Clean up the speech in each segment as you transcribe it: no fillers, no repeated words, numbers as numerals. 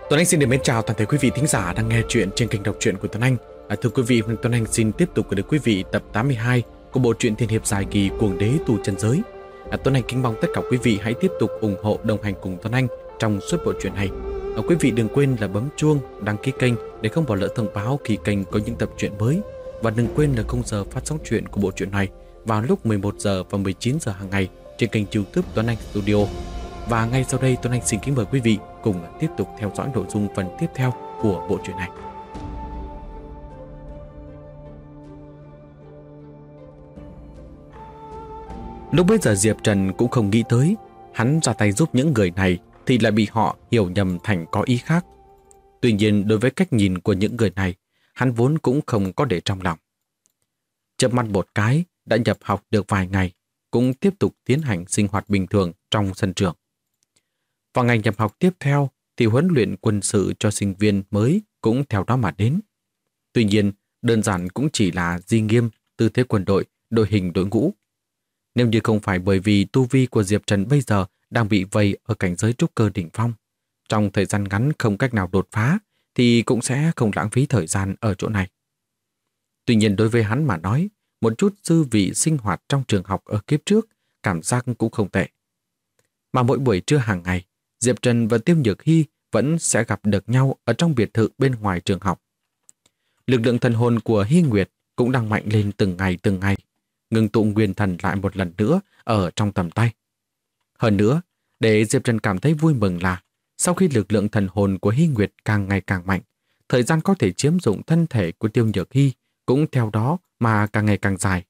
Tuấn Anh xin được mến chào toàn thể quý vị thính giả đang nghe chuyện trên kênh đọc truyện của Tuấn Anh. Thưa quý vị, Tuấn Anh xin tiếp tục gửi đến quý vị tập 82 của bộ truyện tiên hiệp dài kỳ Cuồng Đế Tù Chân Giới. Tuấn Anh kính mong tất cả quý vị hãy tiếp tục ủng hộ đồng hành cùng Tuấn Anh trong suốt bộ truyện này. Quý vị đừng quên là bấm chuông, đăng ký kênh để không bỏ lỡ thông báo khi kênh có những tập truyện mới. Và đừng quên là khung giờ phát sóng truyện của bộ truyện này vào lúc 11 giờ và 19 giờ hàng ngày trên kênh YouTube Tuấn Anh Studio. Và ngay sau đây Tuấn Anh xin kính mời quý vị cùng tiếp tục theo dõi nội dung phần tiếp theo của bộ truyện này. Lúc bấy giờ Diệp Trần cũng không nghĩ tới hắn ra tay giúp những người này thì lại bị họ hiểu nhầm thành có ý khác. Tuy nhiên đối với cách nhìn của những người này, hắn vốn cũng không có để trong lòng. Chớp mắt một cái đã nhập học được vài ngày, cũng tiếp tục tiến hành sinh hoạt bình thường trong sân trường. Vào ngày nhập học tiếp theo thì huấn luyện quân sự cho sinh viên mới cũng theo đó mà đến. Tuy nhiên, đơn giản cũng chỉ là di nghiêm, tư thế quân đội, đội hình đội ngũ. Nếu như không phải bởi vì tu vi của Diệp Trần bây giờ đang bị vây ở cảnh giới trúc cơ đỉnh phong, trong thời gian ngắn không cách nào đột phá thì cũng sẽ không lãng phí thời gian ở chỗ này. Tuy nhiên đối với hắn mà nói, một chút dư vị sinh hoạt trong trường học ở kiếp trước cảm giác cũng không tệ. Mà mỗi buổi trưa hàng ngày, Diệp Trần và Tiêu Nhược Hy vẫn sẽ gặp được nhau ở trong biệt thự bên ngoài trường học. Lực lượng thần hồn của Hy Nguyệt cũng đang mạnh lên từng ngày, ngừng tụ nguyên thần lại một lần nữa ở trong tầm tay. Hơn nữa, để Diệp Trần cảm thấy vui mừng là sau khi lực lượng thần hồn của Hy Nguyệt càng ngày càng mạnh, thời gian có thể chiếm dụng thân thể của Tiêu Nhược Hy cũng theo đó mà càng ngày càng dài.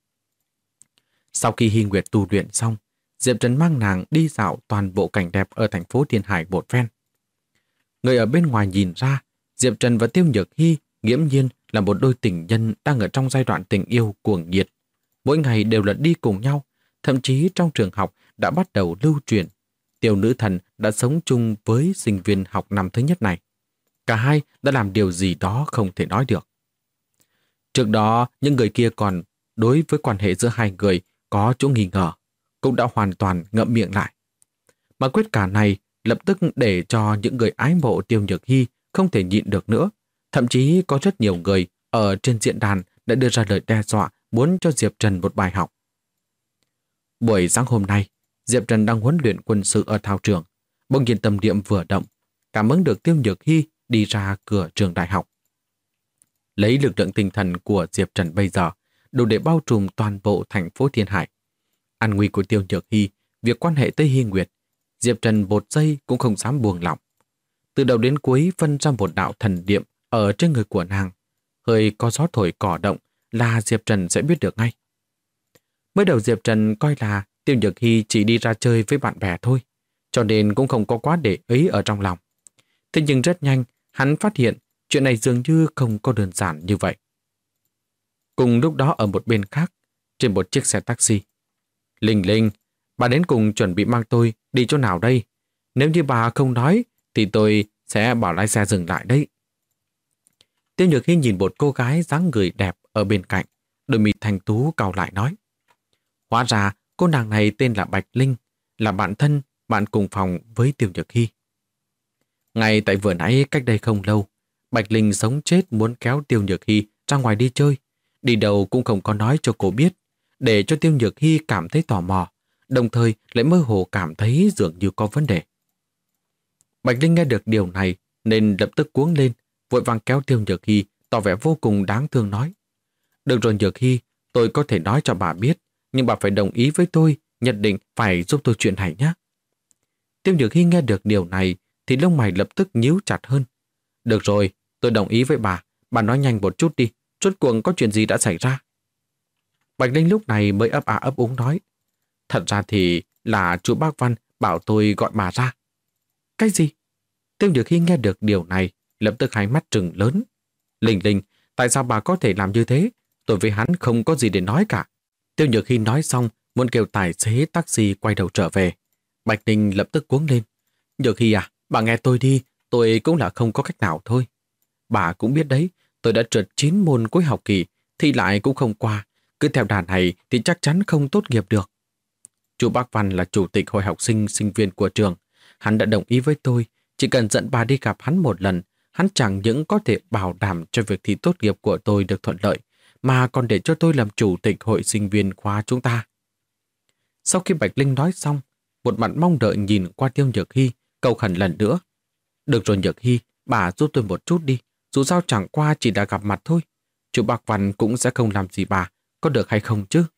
Sau khi Hy Nguyệt tu luyện xong, Diệp Trần mang nàng đi dạo toàn bộ cảnh đẹp ở thành phố Thiên Hải một phen. Người ở bên ngoài nhìn ra, Diệp Trần và Tiêu Nhược Hy nghiễm nhiên là một đôi tình nhân đang ở trong giai đoạn tình yêu cuồng nhiệt. Mỗi ngày đều là đi cùng nhau, thậm chí trong trường học đã bắt đầu lưu truyền. Tiểu nữ thần đã sống chung với sinh viên học năm thứ nhất này. Cả hai đã làm điều gì đó không thể nói được. Trước đó, những người kia còn đối với quan hệ giữa hai người có chỗ nghi ngờ, cũng đã hoàn toàn ngậm miệng lại. Mà quyết cả này lập tức để cho những người ái mộ Tiêu Nhược Hy không thể nhịn được nữa. Thậm chí có rất nhiều người ở trên diễn đàn đã đưa ra lời đe dọa muốn cho Diệp Trần một bài học. Buổi sáng hôm nay, Diệp Trần đang huấn luyện quân sự ở thao trường. Bỗng nhiên tâm niệm vừa động, cảm ứng được Tiêu Nhược Hy đi ra cửa trường đại học. Lấy lực lượng tinh thần của Diệp Trần bây giờ, đủ để bao trùm toàn bộ thành phố Thiên Hải. An nguy của Tiêu Nhược Hy, việc quan hệ tới Hy Nguyệt, Diệp Trần một giây cũng không dám buông lỏng. Từ đầu đến cuối phân ra một đạo thần niệm ở trên người của nàng. Hơi có gió thổi cỏ động là Diệp Trần sẽ biết được ngay. Mới đầu Diệp Trần coi là Tiêu Nhược Hy chỉ đi ra chơi với bạn bè thôi, cho nên cũng không có quá để ý ở trong lòng. Thế nhưng rất nhanh, hắn phát hiện chuyện này dường như không có đơn giản như vậy. Cùng lúc đó ở một bên khác, trên một chiếc xe taxi. Linh Linh, bà đến cùng chuẩn bị mang tôi đi chỗ nào đây? Nếu như bà không nói, thì tôi sẽ bảo lái xe dừng lại đấy. Tiêu Nhược Hy nhìn một cô gái dáng người đẹp ở bên cạnh, đôi mi thanh tú cau lại nói. Hóa ra cô nàng này tên là Bạch Linh, là bạn thân, bạn cùng phòng với Tiêu Nhược Hy. Ngay tại vừa nãy cách đây không lâu, Bạch Linh sống chết muốn kéo Tiêu Nhược Hy ra ngoài đi chơi, đi đâu cũng không có nói cho cô biết, để cho Tiêu Nhược Hy cảm thấy tò mò, đồng thời lại mơ hồ cảm thấy dường như có vấn đề. Bạch Linh nghe được điều này nên lập tức cuống lên, vội vàng kéo Tiêu Nhược Hy, tỏ vẻ vô cùng đáng thương nói. Được rồi Nhược Hy, tôi có thể nói cho bà biết, nhưng bà phải đồng ý với tôi, nhất định phải giúp tôi chuyện này nhé. Tiêu Nhược Hy nghe được điều này thì lông mày lập tức nhíu chặt hơn. Được rồi, tôi đồng ý với bà nói nhanh một chút đi, rốt cuộc có chuyện gì đã xảy ra? Bạch Linh lúc này mới ấp ấp úng nói. Thật ra thì là chú Bác Văn bảo tôi gọi bà ra. Cái gì? Tiêu Nhược Hy nghe được điều này, lập tức hai mắt trừng lớn. Linh Linh, tại sao bà có thể làm như thế? Tôi với hắn không có gì để nói cả. Tiêu Nhược Hy nói xong, muốn kêu tài xế taxi quay đầu trở về. Bạch Linh lập tức cuống lên. Nhược Hy à, bà nghe tôi đi, tôi cũng là không có cách nào thôi. Bà cũng biết đấy, tôi đã trượt 9 môn cuối học kỳ, thi lại cũng không qua. Cứ theo đà này thì chắc chắn không tốt nghiệp được. Chú Bác Văn là chủ tịch hội học sinh sinh viên của trường. Hắn đã đồng ý với tôi, Chỉ cần dẫn bà đi gặp hắn một lần, hắn chẳng những có thể bảo đảm cho việc thi tốt nghiệp của tôi được thuận lợi, mà còn để cho tôi làm chủ tịch hội sinh viên khóa chúng ta. Sau khi Bạch Linh nói xong, một mặt mong đợi nhìn qua Tiêu Nhược Hy, cầu khẩn lần nữa. Được rồi Nhược Hy, bà giúp tôi một chút đi, dù sao chẳng qua chỉ đã gặp mặt thôi. Chú Bác Văn cũng sẽ không làm gì bà, có được hay không chứ?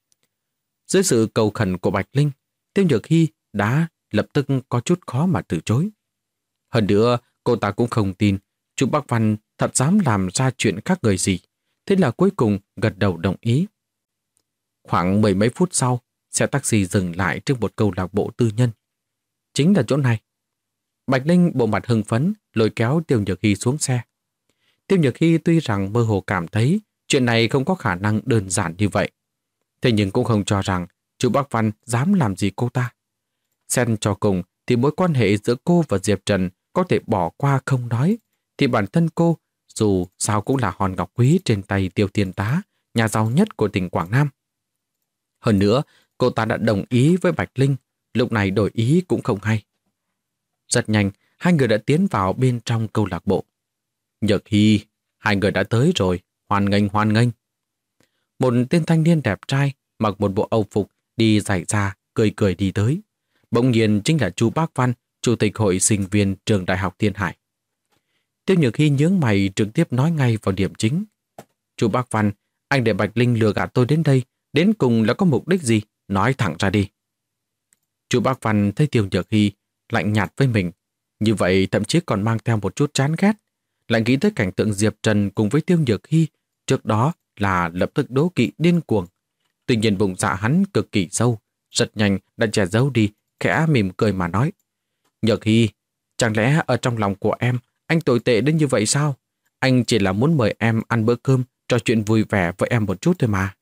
Dưới sự cầu khẩn của Bạch Linh, Tiêu Nhược Hy đã lập tức có chút khó mà từ chối. Hơn nữa, cô ta cũng không tin chú Bác Văn thật dám làm ra chuyện khác người gì. Thế là cuối cùng gật đầu đồng ý. Khoảng mười mấy phút sau, xe taxi dừng lại trước một câu lạc bộ tư nhân. Chính là chỗ này. Bạch Linh bộ mặt hưng phấn lôi kéo Tiêu Nhược Hy xuống xe. Tiêu Nhược Hy tuy rằng mơ hồ cảm thấy chuyện này không có khả năng đơn giản như vậy, thế nhưng cũng không cho rằng chú Bác Văn dám làm gì cô ta. Xét cho cùng thì mối quan hệ giữa cô và Diệp Trần có thể bỏ qua không nói, thì bản thân cô dù sao cũng là hòn ngọc quý trên tay Tiêu Thiên Tá, nhà giàu nhất của tỉnh Quảng Nam. Hơn nữa, cô ta đã đồng ý với Bạch Linh, lúc này đổi ý cũng không hay. Rất nhanh, hai người đã tiến vào bên trong câu lạc bộ. Nhược Hy, hai người đã tới rồi, hoan nghênh hoan nghênh. Một tên thanh niên đẹp trai mặc một bộ âu phục đi giày da, cười cười đi tới. Bỗng nhiên chính là chú Bác Văn, chủ tịch hội sinh viên trường Đại học Thiên Hải. Tiêu Nhược Hy nhướng mày trực tiếp nói ngay vào điểm chính. Chú Bác Văn, anh để Bạch Linh lừa gạt tôi đến đây, đến cùng là có mục đích gì? Nói thẳng ra đi. Chú Bác Văn thấy Tiêu Nhược Hy lạnh nhạt với mình, như vậy thậm chí còn mang theo một chút chán ghét. Lại nghĩ tới cảnh tượng Diệp Trần cùng với Tiêu Nhược Hy trước đó là lập tức đố kỵ điên cuồng. Tuy nhiên bụng dạ hắn cực kỳ sâu, rất nhanh đã che giấu đi, khẽ mỉm cười mà nói. Nhược Hy, chẳng lẽ ở trong lòng của em anh tồi tệ đến như vậy sao? Anh chỉ là muốn mời em ăn bữa cơm, trò chuyện vui vẻ với em một chút thôi mà.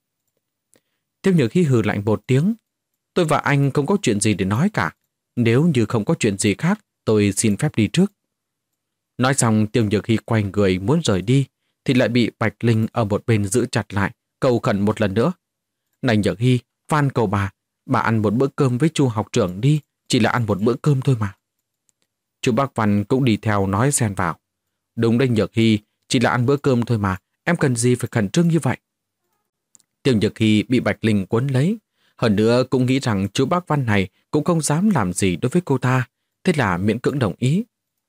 Tiêu Nhược Hy hừ lạnh một tiếng. Tôi và anh không có chuyện gì để nói cả. Nếu như không có chuyện gì khác, tôi xin phép đi trước. Nói xong Tiêu Nhược Hy quay người muốn rời đi, thì lại bị Bạch Linh ở một bên giữ chặt lại, cầu khẩn một lần nữa. Này Nhược Hy, van cầu bà ăn một bữa cơm với chu học trưởng đi, chỉ là ăn một bữa cơm thôi mà. Chú Bác Văn cũng đi theo nói xen vào. Đúng đấy Nhược Hy, chỉ là ăn bữa cơm thôi mà, em cần gì phải khẩn trương như vậy? Tiêu Nhược Hy bị Bạch Linh cuốn lấy, hơn nữa cũng nghĩ rằng chú Bác Văn này cũng không dám làm gì đối với cô ta, thế là miễn cưỡng đồng ý.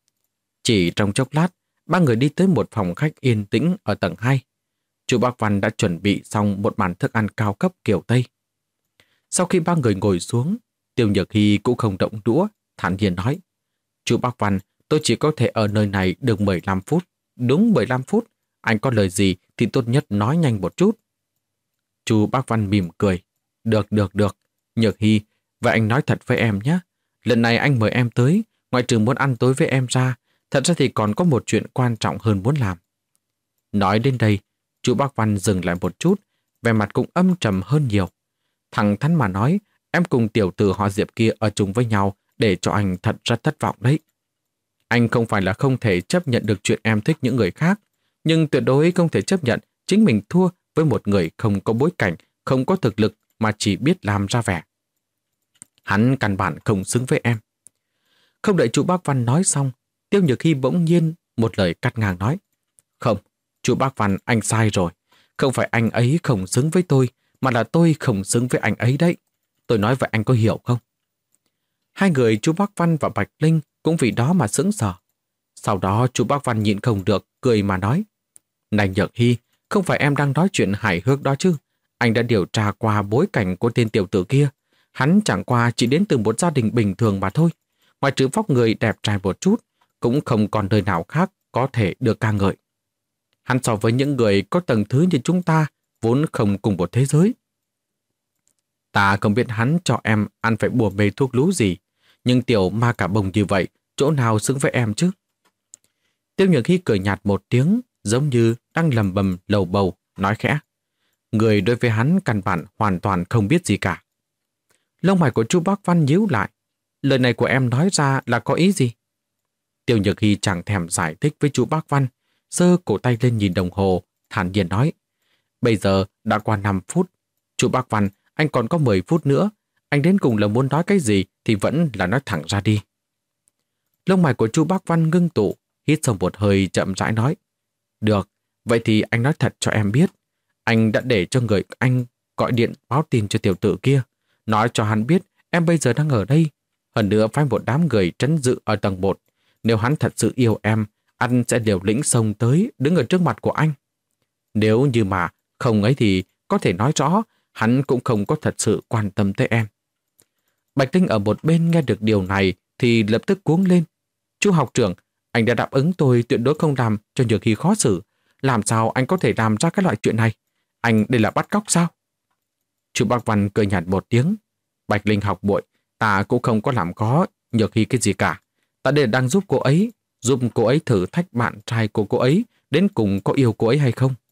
Chỉ trong chốc lát, ba người đi tới một phòng khách yên tĩnh ở tầng 2. Chú Bác Văn đã chuẩn bị xong một bàn thức ăn cao cấp kiểu Tây. Sau khi ba người ngồi xuống, Tiêu Nhược Hy cũng không động đũa, thản nhiên nói. Chú Bác Văn, tôi chỉ có thể ở nơi này được 15 phút. Đúng 15 phút, anh có lời gì thì tốt nhất nói nhanh một chút. Chú Bác Văn mỉm cười. Được. Nhược Hy, vậy anh nói thật với em nhé. Lần này anh mời em tới, ngoại trừ muốn ăn tối với em ra, thật ra thì còn có một chuyện quan trọng hơn muốn làm. Nói đến đây, chú Bác Văn dừng lại một chút, vẻ mặt cũng âm trầm hơn nhiều. Thẳng thắn mà nói, em cùng tiểu tử họ Diệp kia ở chung với nhau để cho anh thật rất thất vọng đấy. Anh không phải là không thể chấp nhận được chuyện em thích những người khác, nhưng tuyệt đối không thể chấp nhận chính mình thua với một người không có bối cảnh, không có thực lực mà chỉ biết làm ra vẻ. Hắn căn bản không xứng với em. Không đợi chú Bác Văn nói xong, Tiêu Nhược Hy bỗng nhiên một lời cắt ngang nói. Không, chú Bác Văn anh sai rồi. Không phải anh ấy không xứng với tôi, mà là tôi không xứng với anh ấy đấy. Tôi nói vậy anh có hiểu không? Hai người chú Bác Văn và Bạch Linh cũng vì đó mà sững sờ. Sau đó chú Bác Văn nhịn không được, cười mà nói. Này Nhược Hy, không phải em đang nói chuyện hài hước đó chứ. Anh đã điều tra qua bối cảnh của tên tiểu tử kia. Hắn chẳng qua chỉ đến từ một gia đình bình thường mà thôi. Ngoài trừ vóc người đẹp trai một chút, cũng không còn nơi nào khác có thể được ca ngợi. Hắn so với những người có tầng thứ như chúng ta vốn không cùng một thế giới. Ta không biết hắn cho em ăn phải bùa mê thuốc lú gì, nhưng tiểu ma cả bồng như vậy, chỗ nào xứng với em chứ? Tiêu Nhược Hy cười nhạt một tiếng, giống như đang lầm bầm lầu bầu, nói khẽ. Người đối với hắn căn bản hoàn toàn không biết gì cả. Lông mày của chú Bác Văn nhíu lại. Lời này của em nói ra là có ý gì? Tiêu Nhược Hy chẳng thèm giải thích với chú Bác Văn, giơ cổ tay lên nhìn đồng hồ, thản nhiên nói. Bây giờ đã qua 5 phút. Chú Bác Văn, anh còn có 10 phút nữa. Anh đến cùng là muốn nói cái gì thì vẫn là nói thẳng ra đi. Lông mày của Chu Bác Văn ngưng tụ, hít sâu một hơi chậm rãi nói. Được, vậy thì anh nói thật cho em biết. Anh đã để cho người anh gọi điện báo tin cho tiểu tử kia, nói cho hắn biết em bây giờ đang ở đây. Hơn nữa phái một đám người trấn giữ ở tầng 1. Nếu hắn thật sự yêu em, anh sẽ liều lĩnh xông tới đứng ở trước mặt của anh. Nếu như mà không ấy thì có thể nói rõ hắn cũng không có thật sự quan tâm tới em. Bạch Tinh ở một bên nghe được điều này thì lập tức cuống lên. Chú học trưởng, anh đã đáp ứng tôi tuyệt đối không làm cho Nhược Hy khó xử. Làm sao anh có thể làm ra cái loại chuyện này? Anh đây là bắt cóc sao? Chú Bác Văn cười nhạt một tiếng. Bạch Linh học muội, ta cũng không có làm khó Nhược Hy cái gì cả. Ta đây đang giúp cô ấy thử thách bạn trai của cô ấy đến cùng có yêu cô ấy hay không.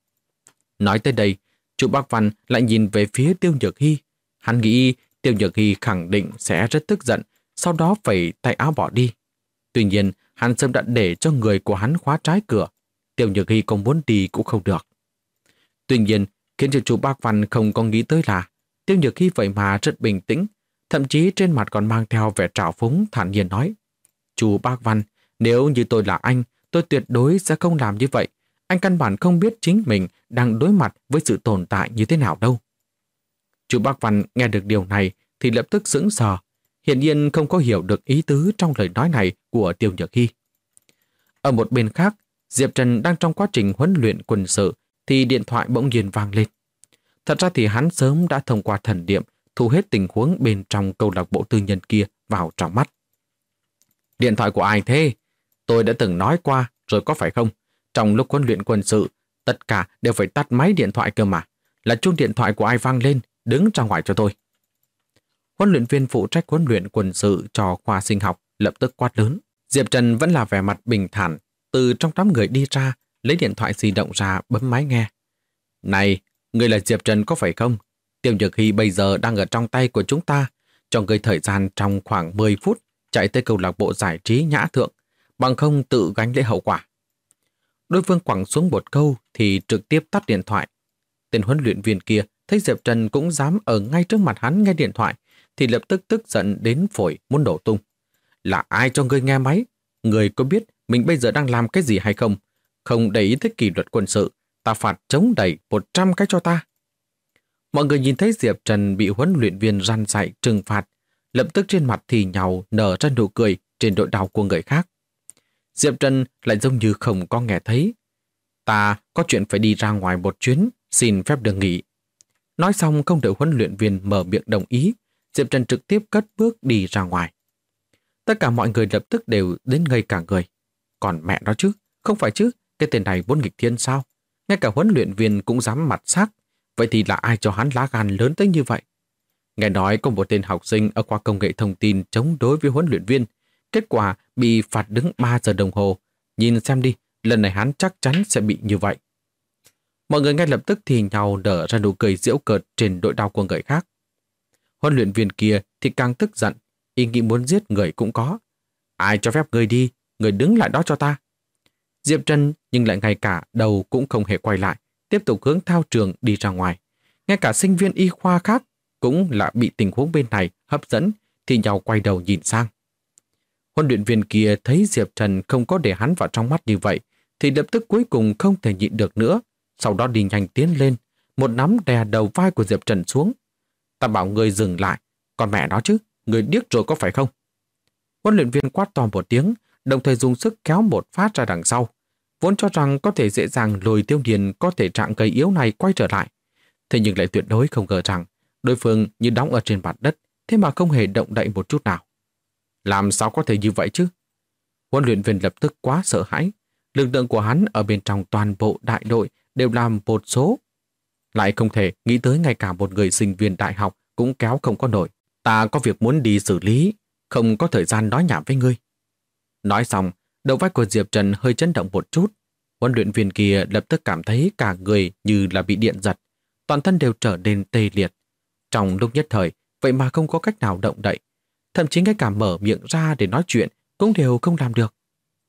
Nói tới đây, chú Bác Văn lại nhìn về phía Tiêu Nhược Hy. Hắn nghĩ Tiêu Nhược Hy khẳng định sẽ rất tức giận, sau đó phải tay áo bỏ đi. Tuy nhiên, hắn sớm đã để cho người của hắn khóa trái cửa. Tiêu Nhược Hy không muốn đi cũng không được. Tuy nhiên, khiến cho chú Bác Văn không có nghĩ tới là Tiêu Nhược Hy vậy mà rất bình tĩnh, thậm chí trên mặt còn mang theo vẻ trào phúng thản nhiên nói. Chú Bác Văn, nếu như tôi là anh, tôi tuyệt đối sẽ không làm như vậy. Anh căn bản không biết chính mình đang đối mặt với sự tồn tại như thế nào đâu. Chú Bác Văn nghe được điều này thì lập tức sững sờ, hiển nhiên không có hiểu được ý tứ trong lời nói này của Tiêu Nhược Hy. Ở một bên khác, Diệp Trần đang trong quá trình huấn luyện quân sự thì điện thoại bỗng nhiên vang lên. Thật ra thì hắn sớm đã thông qua thần niệm thu hết tình huống bên trong câu lạc bộ tư nhân kia vào trong mắt. Điện thoại của ai thế? Tôi đã từng nói qua rồi có phải không? Trong lúc huấn luyện quân sự, tất cả đều phải tắt máy điện thoại cơ mà. Là chuông điện thoại của ai vang lên, đứng ra ngoài cho tôi. Huấn luyện viên phụ trách huấn luyện quân sự cho khoa sinh học lập tức quát lớn. Diệp Trần vẫn là vẻ mặt bình thản, từ trong đám người đi ra, lấy điện thoại di động ra bấm máy nghe. Này, người là Diệp Trần có phải không? Tiêu Nhược Hy bây giờ đang ở trong tay của chúng ta, cho người thời gian trong khoảng 10 phút chạy tới câu lạc bộ giải trí Nhã Thượng, bằng không tự gánh lấy hậu quả. Đối phương quẳng xuống một câu thì trực tiếp tắt điện thoại. Tên huấn luyện viên kia thấy Diệp Trần cũng dám ở ngay trước mặt hắn nghe điện thoại thì lập tức tức giận đến phổi muốn nổ tung. Là ai cho ngươi nghe máy? Ngươi có biết mình bây giờ đang làm cái gì hay không? Không để ý tới kỷ luật quân sự, ta phạt chống đẩy 100 cái cho ta. Mọi người nhìn thấy Diệp Trần bị huấn luyện viên răn dạy trừng phạt, lập tức trên mặt thì nhàu nở ra nụ cười trên nỗi đau của người khác. Diệp Trần lại giống như không có nghe thấy. Ta có chuyện phải đi ra ngoài một chuyến, xin phép được nghỉ. Nói xong không đợi huấn luyện viên mở miệng đồng ý, Diệp Trần trực tiếp cất bước đi ra ngoài. Tất cả mọi người lập tức đều đến ngây cả người. Còn mẹ nó chứ, không phải chứ, cái tên này vốn nghịch thiên sao? Ngay cả huấn luyện viên cũng dám mặt xác. Vậy thì là ai cho hắn lá gan lớn tới như vậy? Nghe nói có một tên học sinh ở khoa công nghệ thông tin chống đối với huấn luyện viên. Kết quả bị phạt đứng 3 giờ đồng hồ. Nhìn xem đi, lần này hắn chắc chắn sẽ bị như vậy. Mọi người ngay lập tức thì nhào nở ra nụ cười giễu cợt trên nỗi đau của người khác. Huấn luyện viên kia thì càng tức giận, ý nghĩ muốn giết người cũng có. Ai cho phép người đi, người đứng lại đó cho ta. Diệp Trần nhưng lại ngay cả đầu cũng không hề quay lại, tiếp tục hướng thao trường đi ra ngoài. Ngay cả sinh viên y khoa khác cũng là bị tình huống bên này hấp dẫn thì nhau quay đầu nhìn sang. Huấn luyện viên kia thấy Diệp Trần không có để hắn vào trong mắt như vậy thì lập tức cuối cùng không thể nhịn được nữa, sau đó đi nhanh tiến lên, một nắm đè đầu vai của Diệp Trần xuống. Ta bảo người dừng lại, còn mẹ nó chứ, người điếc rồi có phải không? Huấn luyện viên quát to một tiếng, đồng thời dùng sức kéo một phát ra đằng sau. Vốn cho rằng có thể dễ dàng lôi Tiêu Điền có thể trạng gầy yếu này quay trở lại. Thế nhưng lại tuyệt đối không ngờ rằng đối phương như đóng ở trên mặt đất, thế mà không hề động đậy một chút nào. Làm sao có thể như vậy chứ? Huấn luyện viên lập tức quá sợ hãi. Lực lượng của hắn ở bên trong toàn bộ đại đội đều làm một số. Lại không thể nghĩ tới ngay cả một người sinh viên đại học cũng kéo không có nổi. Ta có việc muốn đi xử lý, không có thời gian nói nhảm với ngươi. Nói xong, đầu vai của Diệp Trần hơi chấn động một chút. Huấn luyện viên kia lập tức cảm thấy cả người như là bị điện giật. Toàn thân đều trở nên tê liệt. Trong lúc nhất thời, vậy mà không có cách nào động đậy. Thậm chí ngay cả mở miệng ra để nói chuyện cũng đều không làm được.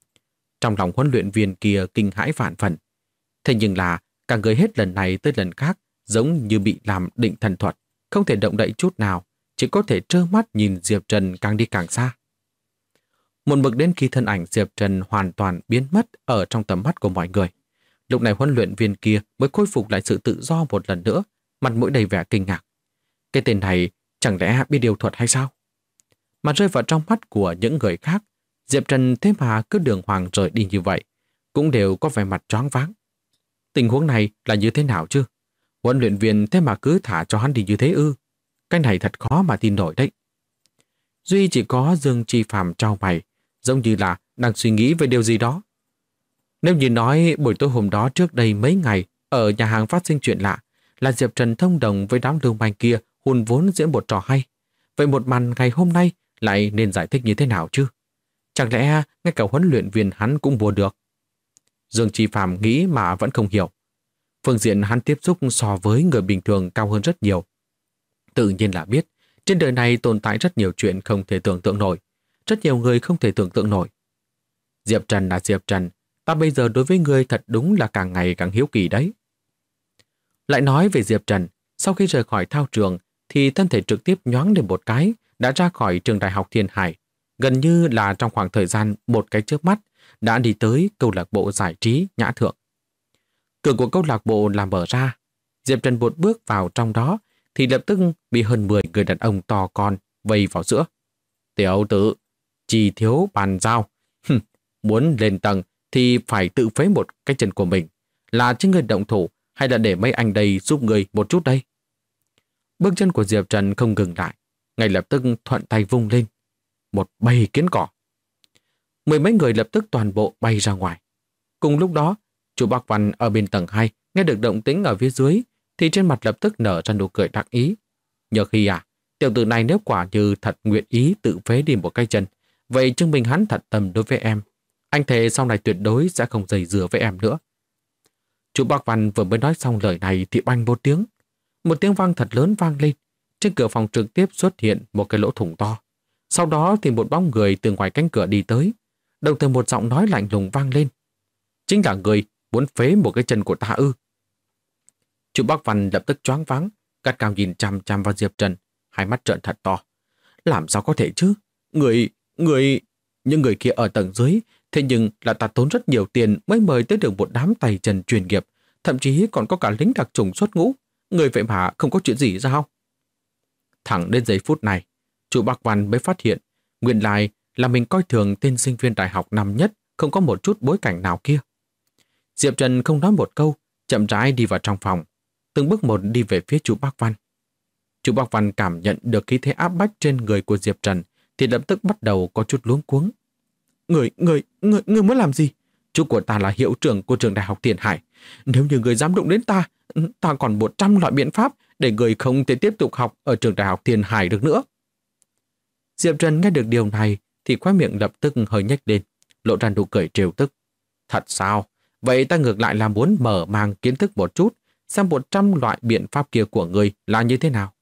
Trong lòng huấn luyện viên kia kinh hãi vạn phần. Thế nhưng là cả người hết lần này tới lần khác giống như bị làm định thần thuật, không thể động đậy chút nào, chỉ có thể trơ mắt nhìn Diệp Trần càng đi càng xa. một mực đến khi thân ảnh Diệp Trần hoàn toàn biến mất ở trong tầm mắt của mọi người. Lúc này huấn luyện viên kia mới khôi phục lại sự tự do một lần nữa, mặt mũi đầy vẻ kinh ngạc. Cái tên này chẳng lẽ biết điều thuật hay sao? Mà rơi vào trong mắt của những người khác, Diệp Trần thế mà cứ đường hoàng rời đi như vậy, cũng đều có vẻ mặt choáng váng. Tình huống này là như thế nào chứ? Huấn luyện viên thế mà cứ thả cho hắn đi như thế ư? Cái này thật khó mà tin nổi đấy. Duy chỉ có Dương Chi Phàm trao mày, giống như là đang suy nghĩ về điều gì đó. Nếu như nói buổi tối hôm đó trước đây mấy ngày ở nhà hàng phát sinh chuyện lạ, là Diệp Trần thông đồng với đám lưu manh kia hùn vốn diễn một trò hay, vậy một màn ngày hôm nay lại nên giải thích như thế nào chứ? Chẳng lẽ ngay cả huấn luyện viên hắn cũng mua được? Dương Chi Phàm nghĩ mà vẫn không hiểu. Phương diện hắn tiếp xúc so với người bình thường cao hơn rất nhiều. Tự nhiên là biết, trên đời này tồn tại rất nhiều chuyện không thể tưởng tượng nổi. Rất nhiều người không thể tưởng tượng nổi. Diệp Trần là Diệp Trần, ta bây giờ đối với ngươi thật đúng là càng ngày càng hiếu kỳ đấy. Lại nói về Diệp Trần, sau khi rời khỏi thao trường thì thân thể trực tiếp nhoáng lên một cái, đã ra khỏi trường đại học Thiên Hải. Gần như là trong khoảng thời gian một cái chớp mắt, đã đi tới câu lạc bộ giải trí Nhã Thượng. Cửa của câu lạc bộ làm mở ra. Diệp Trần một bước vào trong đó thì lập tức bị hơn 10 người đàn ông to con vây vào giữa. Tiểu tử, chỉ thiếu bàn giao. Muốn lên tầng thì phải tự phế một cái chân của mình. Là chính người động thủ hay là để mấy anh đây giúp người một chút đây? Bước chân của Diệp Trần không ngừng lại. Ngay lập tức thuận tay vung lên. Một bầy kiến cỏ. 10 mấy người lập tức toàn bộ bay ra ngoài. Cùng lúc đó, chú Bác Văn ở bên tầng 2 nghe được động tĩnh ở phía dưới thì trên mặt lập tức nở ra nụ cười đắc ý. Nhờ khi tiểu tử này nếu quả như thật nguyện ý tự phế đi một cái chân, vậy chứng minh hắn thật tâm đối với em. Anh thề sau này tuyệt đối sẽ không giày dừa với em nữa. Chú Bác Văn vừa mới nói xong lời này thì oanh một tiếng. Một tiếng vang thật lớn vang lên. Trên cửa phòng trực tiếp xuất hiện một cái lỗ thủng to. Sau đó thì một bóng người từ ngoài cánh cửa đi tới. Đồng thời một giọng nói lạnh lùng vang lên. Chính là người muốn phế một cái chân của ta ư? Chú Bác Văn lập tức choáng váng, gắt cao nhìn chằm chằm vào Diệp Trần, hai mắt trợn thật to. Làm sao có thể chứ? Những người kia ở tầng dưới, thế nhưng là ta tốn rất nhiều tiền mới mời tới được một đám tay chân chuyên nghiệp, thậm chí còn có cả lính đặc chủng xuất ngũ. Người vậy mà không có chuyện gì sao? Thẳng đến giây phút này, chú Bác Văn mới phát hiện, nguyên lai là mình coi thường tên sinh viên đại học năm nhất, không có một chút bối cảnh nào kia. Diệp Trần không nói một câu, chậm rãi đi vào trong phòng, từng bước một đi về phía chú Bác Văn. Chú Bác Văn cảm nhận được khí thế áp bách trên người của Diệp Trần thì lập tức bắt đầu có chút luống cuống. Người muốn làm gì? Chú của ta là hiệu trưởng của trường đại học Tiền Hải. Nếu như người dám đụng đến ta, ta còn 100 loại biện pháp để người không thể tiếp tục học ở trường đại học Tiền Hải được nữa. Diệp Trần nghe được điều này thì khóe miệng lập tức hơi nhếch lên, lộ ra nụ cười trêu tức. Thật sao? Vậy ta ngược lại là muốn mở mang kiến thức một chút, xem 100 loại biện pháp kia của người là như thế nào.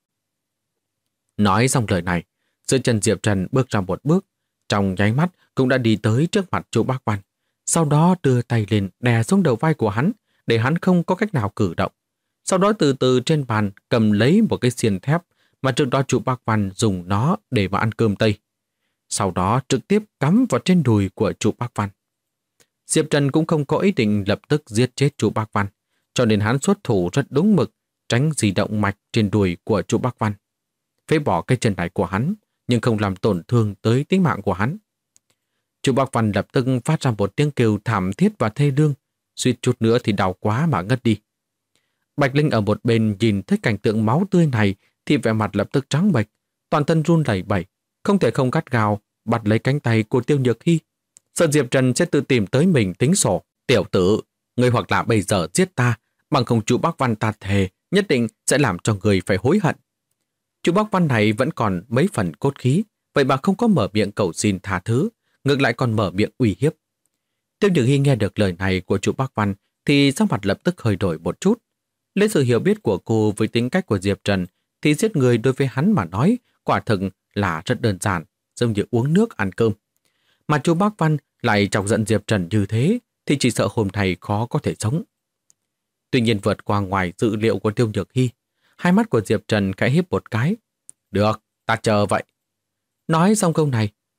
Nói xong lời này, dưới chân Diệp Trần bước ra một bước, trong nháy mắt cũng đã đi tới trước mặt chú Bác Văn. Sau đó đưa tay lên đè xuống đầu vai của hắn, để hắn không có cách nào cử động. Sau đó từ từ trên bàn cầm lấy một cái xiên thép mà trước đó chú Bác Văn dùng nó để mà ăn cơm tây. Sau đó trực tiếp cắm vào trên đùi của chú Bác Văn. Diệp Trần cũng không có ý định lập tức giết chết chú Bác Văn, cho nên hắn xuất thủ rất đúng mực, tránh di động mạch trên đùi của chú Bác Văn. Phế bỏ cái chân này của hắn, nhưng không làm tổn thương tới tính mạng của hắn. Chú Bác Văn lập tức phát ra một tiếng kêu thảm thiết và thê lương, suýt chút nữa thì đau quá mà ngất đi. Bạch Linh ở một bên nhìn thấy cảnh tượng máu tươi này thì vẻ mặt lập tức trắng bệch, toàn thân run lẩy bẩy, không thể không gắt gao bắt lấy cánh tay của Tiêu Nhược Hy. Sợ Diệp Trần sẽ tự tìm tới mình tính sổ. Tiểu tử, ngươi hoặc là bây giờ giết ta, bằng không chú Bác Văn ta thề nhất định sẽ làm cho người phải hối hận. Chú Bác Văn này vẫn còn mấy phần cốt khí, vậy mà không có mở miệng cầu xin tha thứ, ngược lại còn mở miệng uy hiếp. Tiêu Nhược Hy nghe được lời này của chú Bác Văn thì sắc mặt lập tức hơi đổi một chút. Lấy sự hiểu biết của cô với tính cách của Diệp Trần thì giết người đối với hắn mà nói quả thực là rất đơn giản, giống như uống nước ăn cơm. Mà chú Bác Văn lại chọc giận Diệp Trần như thế thì chỉ sợ hôm nay khó có thể sống. Tuy nhiên vượt qua ngoài dự liệu của Tiêu Nhược Hy, hai mắt của Diệp Trần khẽ híp một cái. Được, ta chờ vậy. Nói xong câu này,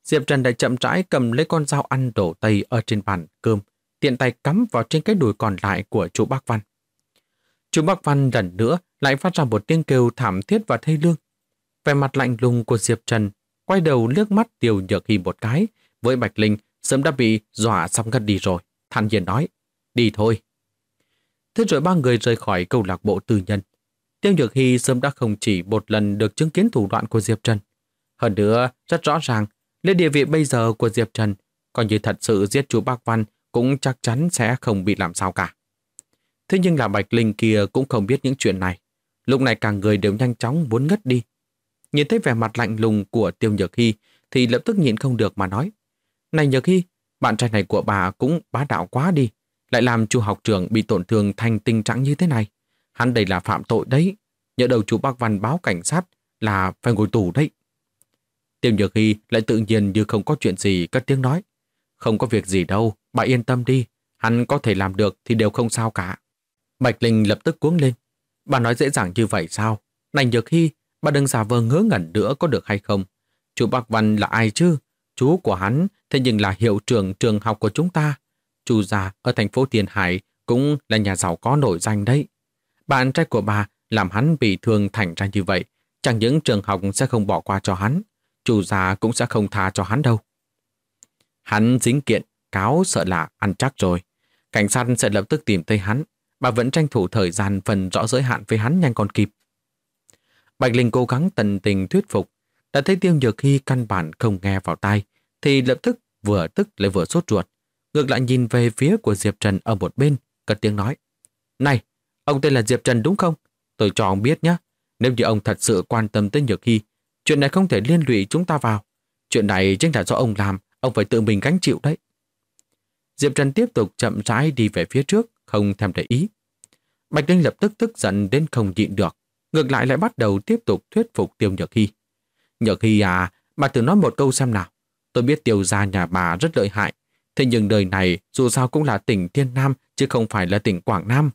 Diệp Trần đã chậm rãi cầm lấy con dao ăn đổ tây ở trên bàn cơm, tiện tay cắm vào trên cái đùi còn lại của chú Bác Văn. Chú Bác Văn lần nữa lại phát ra một tiếng kêu thảm thiết và thê lương. Vẻ mặt lạnh lùng của Diệp Trần quay đầu liếc mắt Tiêu Nhược Hy một cái, với Bạch Linh sớm đã bị dọa xong ngất đi rồi, thản nhiên nói, đi thôi. Thế rồi ba người rời khỏi câu lạc bộ tư nhân. Tiêu Nhược Hy sớm đã không chỉ một lần được chứng kiến thủ đoạn của Diệp Trần. Hơn nữa, rất rõ ràng, lấy địa vị bây giờ của Diệp Trần, coi như thật sự giết chú Bác Văn cũng chắc chắn sẽ không bị làm sao cả. Thế nhưng là Bạch Linh kia cũng không biết những chuyện này. Lúc này cả người đều nhanh chóng muốn ngất đi. Nhìn thấy vẻ mặt lạnh lùng của Tiêu Nhược Hy thì lập tức nhịn không được mà nói, này Nhược Hy, bạn trai này của bà cũng bá đạo quá đi, lại làm chú học trưởng bị tổn thương thành tình trạng như thế này. Hắn đây là phạm tội đấy, nhỡ đầu chú Bác Văn báo cảnh sát là phải ngồi tù đấy. Tiêu Nhược Hy lại tự nhiên như không có chuyện gì cất tiếng nói, không có việc gì đâu, bà yên tâm đi, hắn có thể làm được thì đều không sao cả. Bạch Linh lập tức cuống lên, bà nói dễ dàng như vậy sao? Này Nhược Hy, bà đừng giả vờ ngớ ngẩn nữa có được hay không? Chú Bác Văn là ai chứ? Chú của hắn thế nhưng là hiệu trưởng trường học của chúng ta. Chú già ở thành phố Tiền Hải cũng là nhà giàu có nổi danh đấy. Bạn trai của bà làm hắn bị thương thành ra như vậy, chẳng những trường học sẽ không bỏ qua cho hắn, chủ già cũng sẽ không tha cho hắn đâu. Hắn dính kiện, cáo sợ là ăn chắc rồi. Cảnh sát sẽ lập tức tìm thấy hắn. Bà vẫn tranh thủ thời gian phần rõ giới hạn với hắn nhanh còn kịp. Bạch Linh cố gắng tận tình thuyết phục, đã thấy Tiêu Nhược Hy căn bản không nghe vào tai, thì lập tức vừa tức lại vừa sốt ruột. Ngược lại nhìn về phía của Diệp Trần ở một bên, cất tiếng nói, này, ông tên là Diệp Trần đúng không? Tôi cho ông biết nhé, nếu như ông thật sự quan tâm tới Nhược Hy, chuyện này không thể liên lụy chúng ta vào. Chuyện này chính là do ông làm, ông phải tự mình gánh chịu đấy. Diệp Trần tiếp tục chậm rãi đi về phía trước, không thèm để ý. Bạch Linh lập tức tức giận đến không nhịn được, ngược lại lại bắt đầu tiếp tục thuyết phục Tiêu Nhược Hy. Nhược Hy à, bà thử nói một câu xem nào. Tôi biết Tiêu gia nhà bà rất lợi hại, thế nhưng đời này dù sao cũng là tỉnh Thiên Nam chứ không phải là tỉnh Quảng Nam.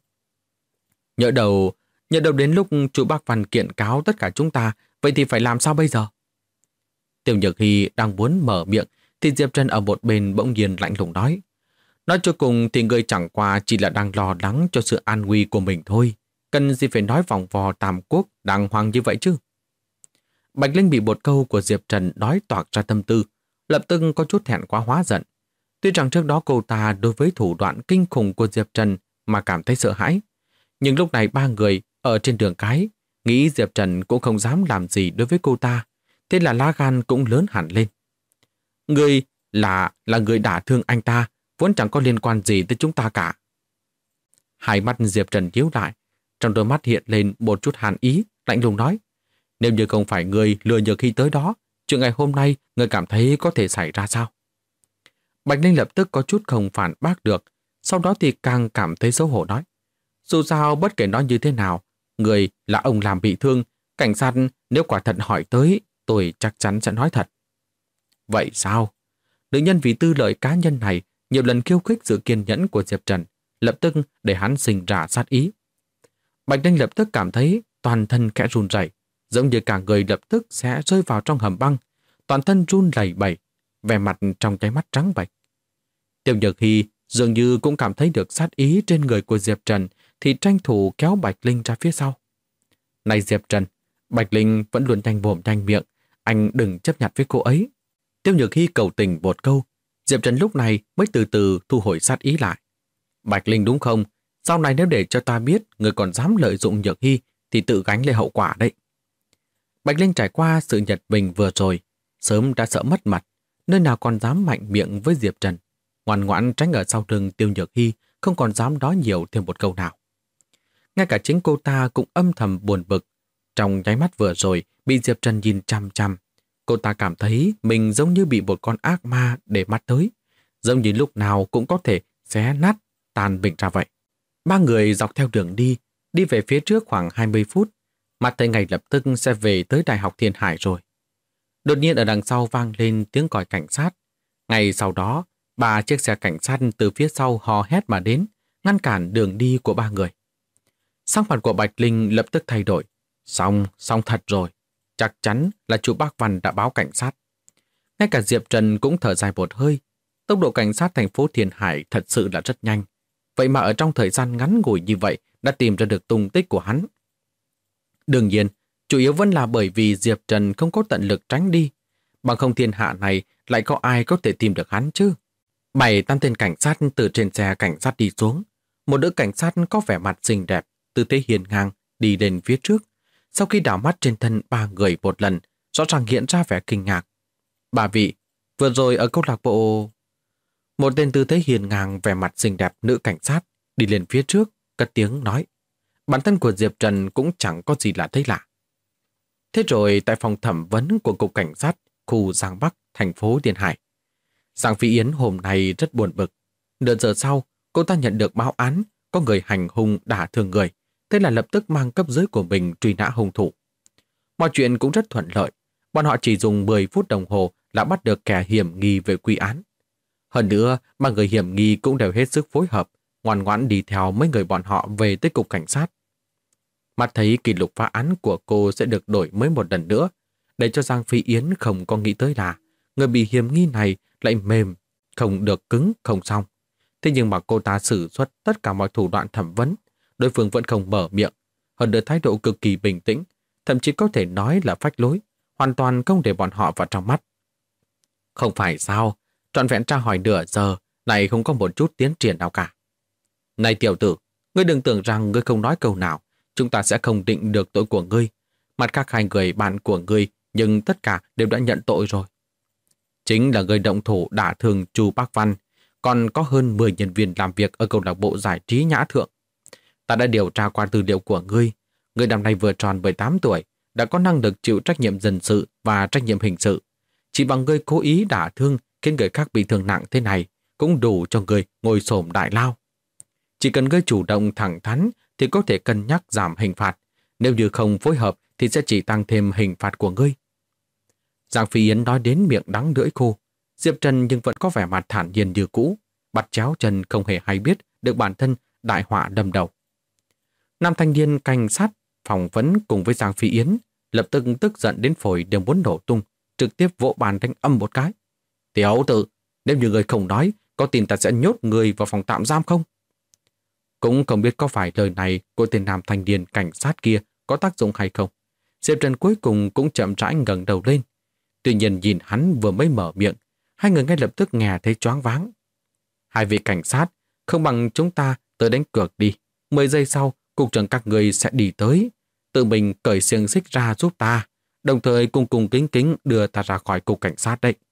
Nhỡ đầu đến lúc chú Bác Văn kiện cáo tất cả chúng ta, vậy thì phải làm sao bây giờ? Tiêu Nhược Hy đang muốn mở miệng thì Diệp Trần ở một bên bỗng nhiên lạnh lùng nói cho cùng thì người chẳng qua chỉ là đang lo lắng cho sự an nguy của mình thôi. Cần gì phải nói vòng vò tam quốc đàng hoàng như vậy chứ? Bạch Linh bị một câu của Diệp Trần nói toạc ra tâm tư, lập tức có chút thẹn quá hóa giận. Tuy rằng trước đó cô ta đối với thủ đoạn kinh khủng của Diệp Trần mà cảm thấy sợ hãi, nhưng lúc này ba người ở trên đường cái nghĩ Diệp Trần cũng không dám làm gì đối với cô ta, thế là lá gan cũng lớn hẳn lên. Người là người đả thương anh ta, vốn chẳng có liên quan gì tới chúng ta cả. Hai mắt Diệp Trần nhíu lại, trong đôi mắt hiện lên một chút hàn ý, lạnh lùng nói, nếu như không phải người lừa Nhược Hy tới đó, chuyện ngày hôm nay người cảm thấy có thể xảy ra sao? Bạch Linh lập tức có chút không phản bác được, sau đó thì càng cảm thấy xấu hổ nói, dù sao bất kể nói như thế nào, người là ông làm bị thương, cảnh sát nếu quả thật hỏi tới, tôi chắc chắn sẽ nói thật. Vậy sao? Nữ nhân vì tư lợi cá nhân này nhiều lần khiêu khích sự kiên nhẫn của Diệp Trần, lập tức để hắn sinh ra sát ý. Bạch Linh lập tức cảm thấy toàn thân khẽ run rẩy, giống như cả người lập tức sẽ rơi vào trong hầm băng, toàn thân run lẩy bẩy, vẻ mặt trong cái mắt trắng bệch. Tiêu Nhược Hy dường như cũng cảm thấy được sát ý trên người của Diệp Trần, thì tranh thủ kéo Bạch Linh ra phía sau. Này Diệp Trần, Bạch Linh vẫn luôn nhanh mồm nhanh miệng, anh đừng chấp nhặt với cô ấy. Tiêu Nhược Hy cầu tình một câu, Diệp Trần lúc này mới từ từ thu hồi sát ý lại. Bạch Linh đúng không? Sau này nếu để cho ta biết người còn dám lợi dụng Nhược Hy thì tự gánh lấy hậu quả đấy. Bạch Linh trải qua sự nhật bình vừa rồi, sớm đã sợ mất mặt, nơi nào còn dám mạnh miệng với Diệp Trần. Ngoan ngoãn tránh ở sau lưng Tiêu Nhược Hy, không còn dám nói nhiều thêm một câu nào. Ngay cả chính cô ta cũng âm thầm buồn bực. Trong nháy mắt vừa rồi bị Diệp Trần nhìn chăm chăm, cô ta cảm thấy mình giống như bị một con ác ma để mắt tới, giống như lúc nào cũng có thể xé nát tan bình ra vậy. Ba người dọc theo đường đi về phía trước khoảng 20 phút, mặt thấy ngày lập tức sẽ về tới Đại học Thiên Hải rồi. Đột nhiên ở đằng sau vang lên tiếng còi cảnh sát. Ngay sau đó, 3 chiếc xe cảnh sát từ phía sau hò hét mà đến, ngăn cản đường đi của ba người. Sắc mặt của Bạch Linh lập tức thay đổi. Xong thật rồi. Chắc chắn là chú Bác Văn đã báo cảnh sát. Ngay cả Diệp Trần cũng thở dài một hơi. Tốc độ cảnh sát thành phố Thiên Hải thật sự là rất nhanh. Vậy mà ở trong thời gian ngắn ngủi như vậy đã tìm ra được tung tích của hắn. Đương nhiên, chủ yếu vẫn là bởi vì Diệp Trần không có tận lực tránh đi. Bằng không thiên hạ này lại có ai có thể tìm được hắn chứ? 7-8 tên cảnh sát từ trên xe cảnh sát đi xuống. Một nữ cảnh sát có vẻ mặt xinh đẹp, tư thế hiền ngang đi lên phía trước. Sau khi đảo mắt trên thân 3 người một lần, rõ ràng hiện ra vẻ kinh ngạc. Bà vị, vừa rồi ở câu lạc bộ... Một tên tư thế hiền ngang vẻ mặt xinh đẹp nữ cảnh sát đi lên phía trước, cất tiếng nói. Bản thân của Diệp Trần cũng chẳng có gì là thấy lạ. Thế rồi tại phòng thẩm vấn của Cục Cảnh sát khu Giang Bắc, thành phố Thiên Hải, Giang Phi Yến hôm nay rất buồn bực. Nửa giờ sau, cô ta nhận được báo án có người hành hung đả thương người, thế là lập tức mang cấp dưới của mình truy nã hung thủ. Mọi chuyện cũng rất thuận lợi, bọn họ chỉ dùng 10 phút đồng hồ đã bắt được kẻ hiểm nghi về quy án. Hơn nữa, ba người hiểm nghi cũng đều hết sức phối hợp, ngoan ngoãn đi theo mấy người bọn họ về tới Cục Cảnh sát. Mắt thấy kỷ lục phá án của cô sẽ được đổi mới một lần nữa, để cho Giang Phi Yến không có nghĩ tới là người bị hiểm nghi này lại mềm, không được cứng, không xong. Thế nhưng mà cô ta sử xuất tất cả mọi thủ đoạn thẩm vấn, đối phương vẫn không mở miệng, hơn nữa thái độ cực kỳ bình tĩnh, thậm chí có thể nói là phách lối, hoàn toàn không để bọn họ vào trong mắt. Không phải sao, trọn vẹn tra hỏi nửa giờ, này không có một chút tiến triển nào cả. Này tiểu tử, ngươi đừng tưởng rằng ngươi không nói câu nào, chúng ta sẽ không định được tội của ngươi. Mặt khác 2 người bạn của ngươi, nhưng tất cả đều đã nhận tội rồi. Chính là người động thủ đả thương Chu Bác Văn, còn có hơn 10 nhân viên làm việc ở câu lạc bộ giải trí Nhã Thượng. Ta đã điều tra qua tư liệu của ngươi. Ngươi năm nay vừa tròn 18 tuổi, đã có năng lực chịu trách nhiệm dân sự và trách nhiệm hình sự. Chỉ bằng ngươi cố ý đả thương khiến người khác bị thương nặng thế này, cũng đủ cho ngươi ngồi xổm đại lao. Chỉ cần ngươi chủ động thẳng thắn thì có thể cân nhắc giảm hình phạt. Nếu như không phối hợp thì sẽ chỉ tăng thêm hình phạt của ngươi. Giang Phi Yến nói đến miệng đắng lưỡi khô. Diệp Trần nhưng vẫn có vẻ mặt thản nhiên như cũ, bắt chéo chân không hề hay biết được bản thân đại họa đâm đầu. Nam thanh niên cảnh sát phỏng vấn cùng với Giang Phi Yến lập tức tức giận đến phổi đều muốn nổ tung, trực tiếp vỗ bàn đánh âm một cái. Tiểu tử, nếu như người không nói, có tin ta sẽ nhốt người vào phòng tạm giam không? Cũng không biết có phải lời này của tên nam thanh niên cảnh sát kia có tác dụng hay không. Diệp Trần cuối cùng cũng chậm rãi ngẩng đầu lên. Tuy nhiên nhìn hắn vừa mới mở miệng, 2 người ngay lập tức nghe thấy choáng váng. 2 vị cảnh sát, không bằng chúng ta tới đánh cược đi. 10 giây sau, cục trưởng các người sẽ đi tới. Tự mình cởi xiềng xích ra giúp ta, đồng thời cùng cùng kính kính đưa ta ra khỏi cục cảnh sát đấy.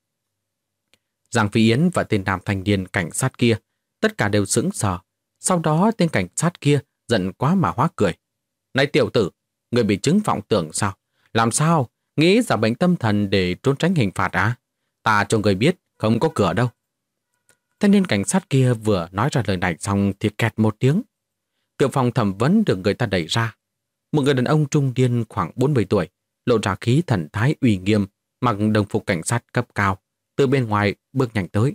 Giang Phi Yến và tên nam thanh niên cảnh sát kia, tất cả đều sững sờ. Sau đó tên cảnh sát kia giận quá mà hóa cười. Này tiểu tử, người bị chứng vọng tưởng sao? Làm sao? Nghĩ giả bệnh tâm thần để trốn tránh hình phạt à? Ta cho người biết, không có cửa đâu. Thanh niên cảnh sát kia vừa nói ra lời này xong thì kẹt một tiếng. Cửa phòng thẩm vấn được người ta đẩy ra. Một người đàn ông trung niên khoảng 40 tuổi, lộ ra khí thần thái uy nghiêm, mặc đồng phục cảnh sát cấp cao, từ bên ngoài bước nhanh tới.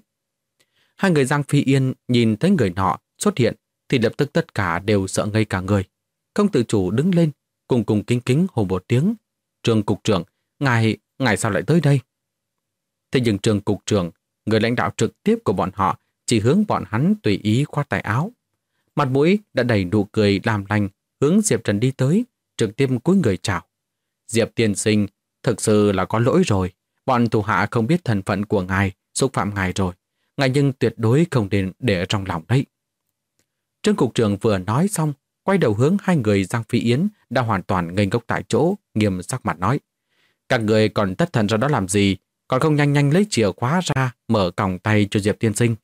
2 người Giang Phi Yên nhìn thấy người nọ xuất hiện thì lập tức tất cả đều sợ ngây cả người. Không tự chủ đứng lên, cùng cùng kính kính hô một tiếng. Trương cục trưởng, ngài sao lại tới đây? Thế nhưng Trương cục trưởng, người lãnh đạo trực tiếp của bọn họ, chỉ hướng bọn hắn tùy ý khoát tay áo. Mặt mũi đã đầy nụ cười làm lành, hướng Diệp Trần đi tới, trực tiếp cúi người chào. Diệp tiên sinh, thực sự là có lỗi rồi. Bọn thủ hạ không biết thân phận của ngài, xúc phạm ngài rồi. Ngài nhưng tuyệt đối không nên để ở trong lòng đấy. Trương cục trưởng vừa nói xong, quay đầu hướng 2 người Giang Phi Yến đã hoàn toàn ngây ngốc tại chỗ, nghiêm sắc mặt nói. Các người còn tất thần ra đó làm gì, còn không nhanh nhanh lấy chìa khóa ra, mở còng tay cho Diệp tiên sinh.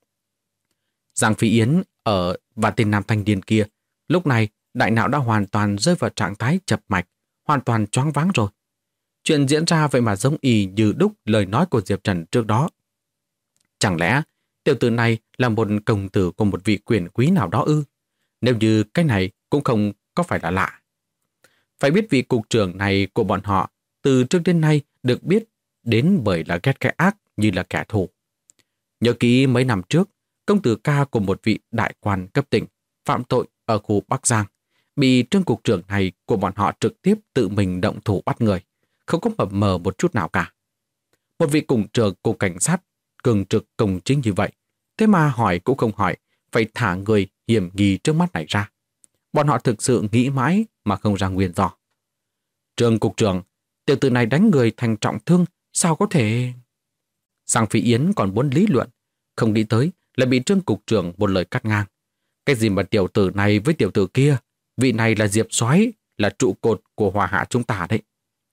Giang Phi Yến và tên nam thanh niên kia, lúc này đại não đã hoàn toàn rơi vào trạng thái chập mạch, hoàn toàn choáng váng rồi. Chuyện diễn ra vậy mà giống y như đúc lời nói của Diệp Trần trước đó. Chẳng lẽ tiểu tử này là một công tử của một vị quyền quý nào đó ư? Nếu như cái này cũng không có phải là lạ. Phải biết vị cục trưởng này của bọn họ từ trước đến nay được biết đến bởi là ghét cái ác như là kẻ thù. Nhớ kỹ mấy năm trước, công tử ca của một vị đại quan cấp tỉnh phạm tội ở khu Bắc Giang, bị trương cục trưởng này của bọn họ trực tiếp tự mình động thủ bắt người, không có mập mờ một chút nào cả. Một vị cục trưởng cục cảnh sát cường trực công chính như vậy, thế mà hỏi cũng không hỏi, phải thả người hiểm nghi trước mắt này ra. Bọn họ thực sự nghĩ mãi mà không ra nguyên do. Trương cục trưởng, tiểu tử này đánh người thành trọng thương, sao có thể... Giang Phi Yến còn muốn lý luận, không nghĩ tới lại bị Trương cục trưởng một lời cắt ngang. Cái gì mà tiểu tử này với tiểu tử kia, vị này là Diệp Soái, là trụ cột của Hòa Hạ chúng ta đấy.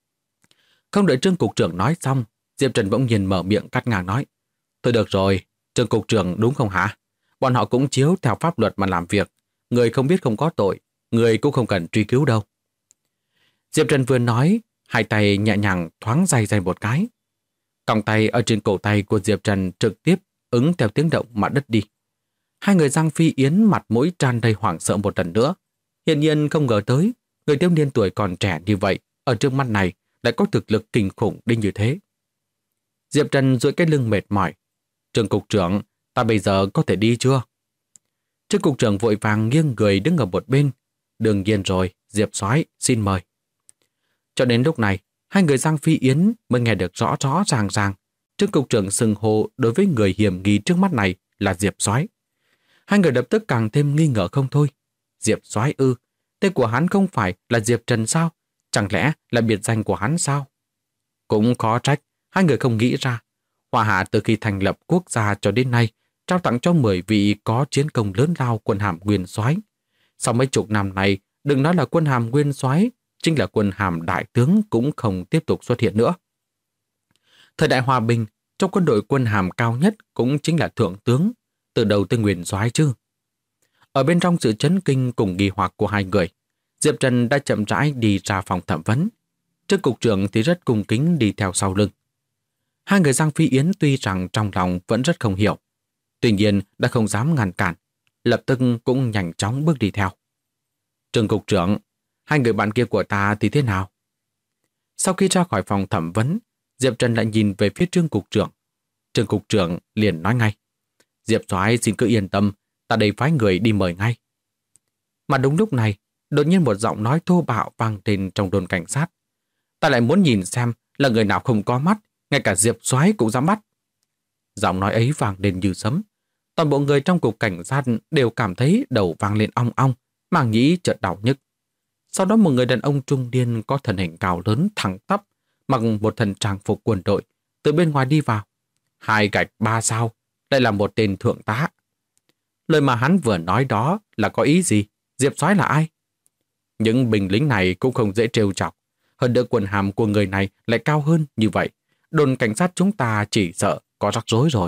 Không đợi Trương cục trưởng nói xong, Diệp Trần bỗng nhiên mở miệng cắt ngang nói: Thôi được rồi, Trương cục trưởng đúng không hả? Bọn họ cũng chiếu theo pháp luật mà làm việc, người không biết không có tội, người cũng không cần truy cứu đâu. Diệp Trần vừa nói, hai tay nhẹ nhàng thoáng day day một cái. Còng tay ở trên cổ tay của Diệp Trần trực tiếp ứng theo tiếng động mà đứt đi. Hai người Giang Phi Yến mặt mũi tràn đầy hoảng sợ một lần nữa. Hiển nhiên không ngờ tới, người thiếu niên tuổi còn trẻ như vậy, ở trước mắt này lại có thực lực kinh khủng đến như thế. Diệp Trần duỗi cái lưng mệt mỏi. Trương cục trưởng, ta bây giờ có thể đi chưa? Trương cục trưởng vội vàng nghiêng người đứng ở một bên. Đương nhiên rồi, Diệp Soái xin mời. Cho đến lúc này, hai người Giang Phi Yến mới nghe được rõ rõ ràng ràng. Trương cục trưởng xưng hô đối với người hiểm nghi trước mắt này là Diệp Soái. Hai người lập tức càng thêm nghi ngờ không thôi. Diệp Soái ư? Tên của hắn không phải là Diệp Trần sao? Chẳng lẽ là biệt danh của hắn sao? Cũng khó trách, hai người không nghĩ ra. Hòa Hạ từ khi thành lập quốc gia cho đến nay, trao tặng cho 10 vị có chiến công lớn lao quân hàm nguyên soái. Sau mấy chục năm này, đừng nói là quân hàm nguyên soái, chính là quân hàm đại tướng cũng không tiếp tục xuất hiện nữa. Thời đại hòa bình, trong quân đội quân hàm cao nhất cũng chính là thượng tướng, từ đầu tới nguyên soái chứ. Ở bên trong sự chấn kinh cùng nghi hoặc của hai người, Diệp Trần đã chậm rãi đi ra phòng thẩm vấn. Trương cục trưởng thì rất cung kính đi theo sau lưng. Hai người Giang Phi Yến tuy rằng trong lòng vẫn rất không hiểu, tuy nhiên đã không dám ngăn cản, lập tức cũng nhanh chóng bước đi theo. Trương cục trưởng, hai người bạn kia của ta thì thế nào? Sau khi ra khỏi phòng thẩm vấn, Diệp Trần lại nhìn về phía Trương cục trưởng. Trương cục trưởng liền nói ngay: Diệp Soái xin cứ yên tâm, ta đây phái người đi mời ngay. Mà đúng lúc này, đột nhiên một giọng nói thô bạo vang lên trong đồn cảnh sát. Ta lại muốn nhìn xem là người nào không có mắt, ngay cả Diệp Soái cũng dám bắt. Giọng nói ấy vang lên như sấm. Toàn bộ người trong cục cảnh sát đều cảm thấy đầu vang lên ong ong, màng nhĩ chợt đau nhức. Sau đó một người đàn ông trung niên có thân hình cao lớn thẳng tắp, mặc một thân trang phục quân đội, từ bên ngoài đi vào. 2 gạch 3 sao, lại là một tên thượng tá. Lời mà hắn vừa nói đó là có ý gì? Diệp Soái là ai? Những binh lính này cũng không dễ trêu chọc. Hơn nữa quần hàm của người này lại cao hơn như vậy. Đồn cảnh sát chúng ta chỉ sợ có rắc rối rồi.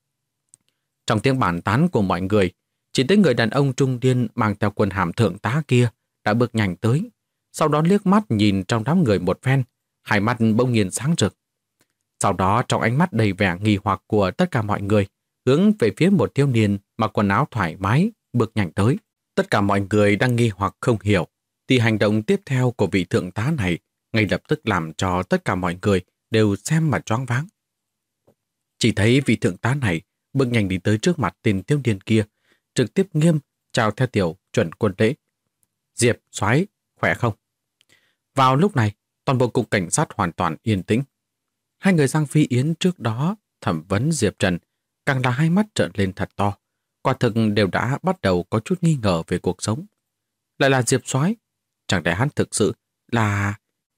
Trong tiếng bàn tán của mọi người, chỉ thấy người đàn ông trung niên mang theo quần hàm thượng tá kia đã bước nhanh tới. Sau đó liếc mắt nhìn trong đám người một phen, hai mắt bỗng nhiên sáng rực. Sau đó trong ánh mắt đầy vẻ nghi hoặc của tất cả mọi người, hướng về phía một thiếu niên mặc quần áo thoải mái, bước nhanh tới. Tất cả mọi người đang nghi hoặc không hiểu, thì hành động tiếp theo của vị thượng tá này ngay lập tức làm cho tất cả mọi người đều xem mà choáng váng. Chỉ thấy vị thượng tá này bước nhanh đi tới trước mặt tên thiếu niên kia, trực tiếp nghiêm chào theo kiểu chuẩn quân lễ. Diệp Soái khỏe không? Vào lúc này, toàn bộ cục cảnh sát hoàn toàn yên tĩnh. Hai người Giang Phi Yến trước đó thẩm vấn Diệp Trần càng là hai mắt trợn lên thật to. Quả thực đều đã bắt đầu có chút nghi ngờ về cuộc sống. Lại là Diệp Soái, chẳng lẽ hắn thực sự là...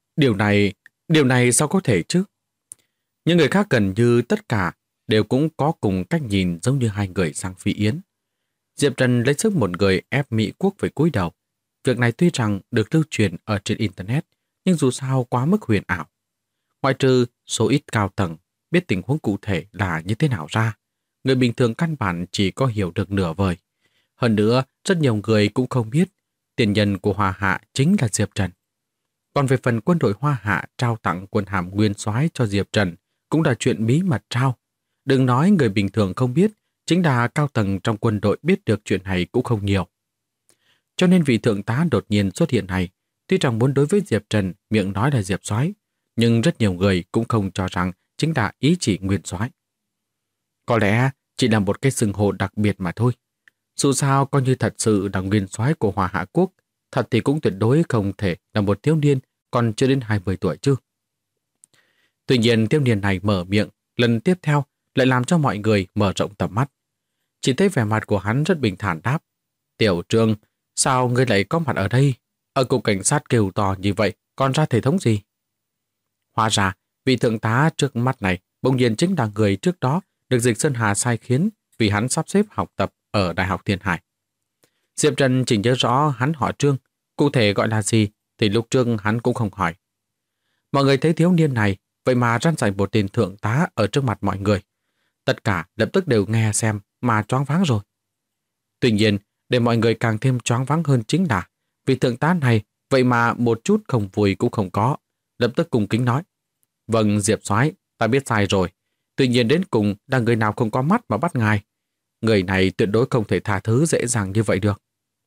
Điều này sao có thể chứ? Những người khác gần như tất cả đều cũng có cùng cách nhìn giống như hai người Giang Phi Yến. Diệp Trần lấy sức một người ép Mỹ Quốc phải cúi đầu. Việc này tuy rằng được lưu truyền ở trên Internet, nhưng dù sao quá mức huyền ảo. Ngoại trừ số ít cao tầng biết tình huống cụ thể là như thế nào ra, người bình thường căn bản chỉ có hiểu được nửa vời. Hơn nữa, rất nhiều người cũng không biết tiền nhân của Hoa Hạ chính là Diệp Trần. Còn về phần quân đội Hoa Hạ trao tặng quân hàm nguyên soái cho Diệp Trần cũng là chuyện bí mật trao. Đừng nói người bình thường không biết, chính là cao tầng trong quân đội biết được chuyện này cũng không nhiều. Cho nên vị thượng tá đột nhiên xuất hiện này, tuy rằng muốn đối với Diệp Trần miệng nói là Diệp Soái, nhưng rất nhiều người cũng không cho rằng chính là ý chỉ nguyên soái. Có lẽ chỉ là một cái xưng hô đặc biệt mà thôi. Dù sao coi như thật sự là nguyên soái của Hoa Hạ Quốc, thật thì cũng tuyệt đối không thể là một thiếu niên còn chưa đến 20 tuổi chứ. Tuy nhiên thiếu niên này mở miệng, lần tiếp theo lại làm cho mọi người mở rộng tầm mắt. Chỉ thấy vẻ mặt của hắn rất bình thản đáp: Tiểu Trương, sao ngươi lại có mặt ở đây? Ở cục cảnh sát kêu to như vậy, còn ra thể thống gì? Hóa ra, vị thượng tá trước mắt này bỗng nhiên chính là người trước đó được Dịch Sơn Hà sai khiến vì hắn sắp xếp học tập ở Đại học Thiên Hải. Diệp Trần chỉ nhớ rõ hắn họ Trương, cụ thể gọi là gì thì lúc trước hắn cũng không hỏi. Mọi người thấy thiếu niên này vậy mà răn dạy một tên thượng tá ở trước mặt mọi người. Tất cả lập tức đều nghe xem mà choáng váng rồi. Tuy nhiên, để mọi người càng thêm choáng váng hơn chính là vị thượng tá này vậy mà một chút không vui cũng không có, lập tức cung kính nói: Vâng, Diệp soái, ta biết sai rồi. Tuy nhiên đến cùng là người nào không có mắt mà bắt ngài. Người này tuyệt đối không thể tha thứ dễ dàng như vậy được.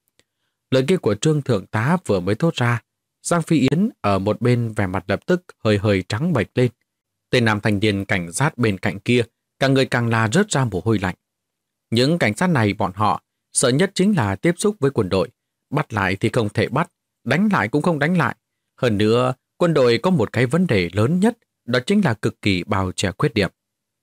Lời kia của Trương thượng tá vừa mới thốt ra, Giang Phi Yến ở một bên vẻ mặt lập tức hơi hơi trắng bệch lên. Tên nam thanh niên cảnh sát bên cạnh kia, cả người càng là rớt ra mồ hôi lạnh. Những cảnh sát này bọn họ sợ nhất chính là tiếp xúc với quân đội. Bắt lại thì không thể bắt, đánh lại cũng không đánh lại. Hơn nữa, quân đội có một cái vấn đề lớn nhất, đó chính là cực kỳ bao che khuyết điểm.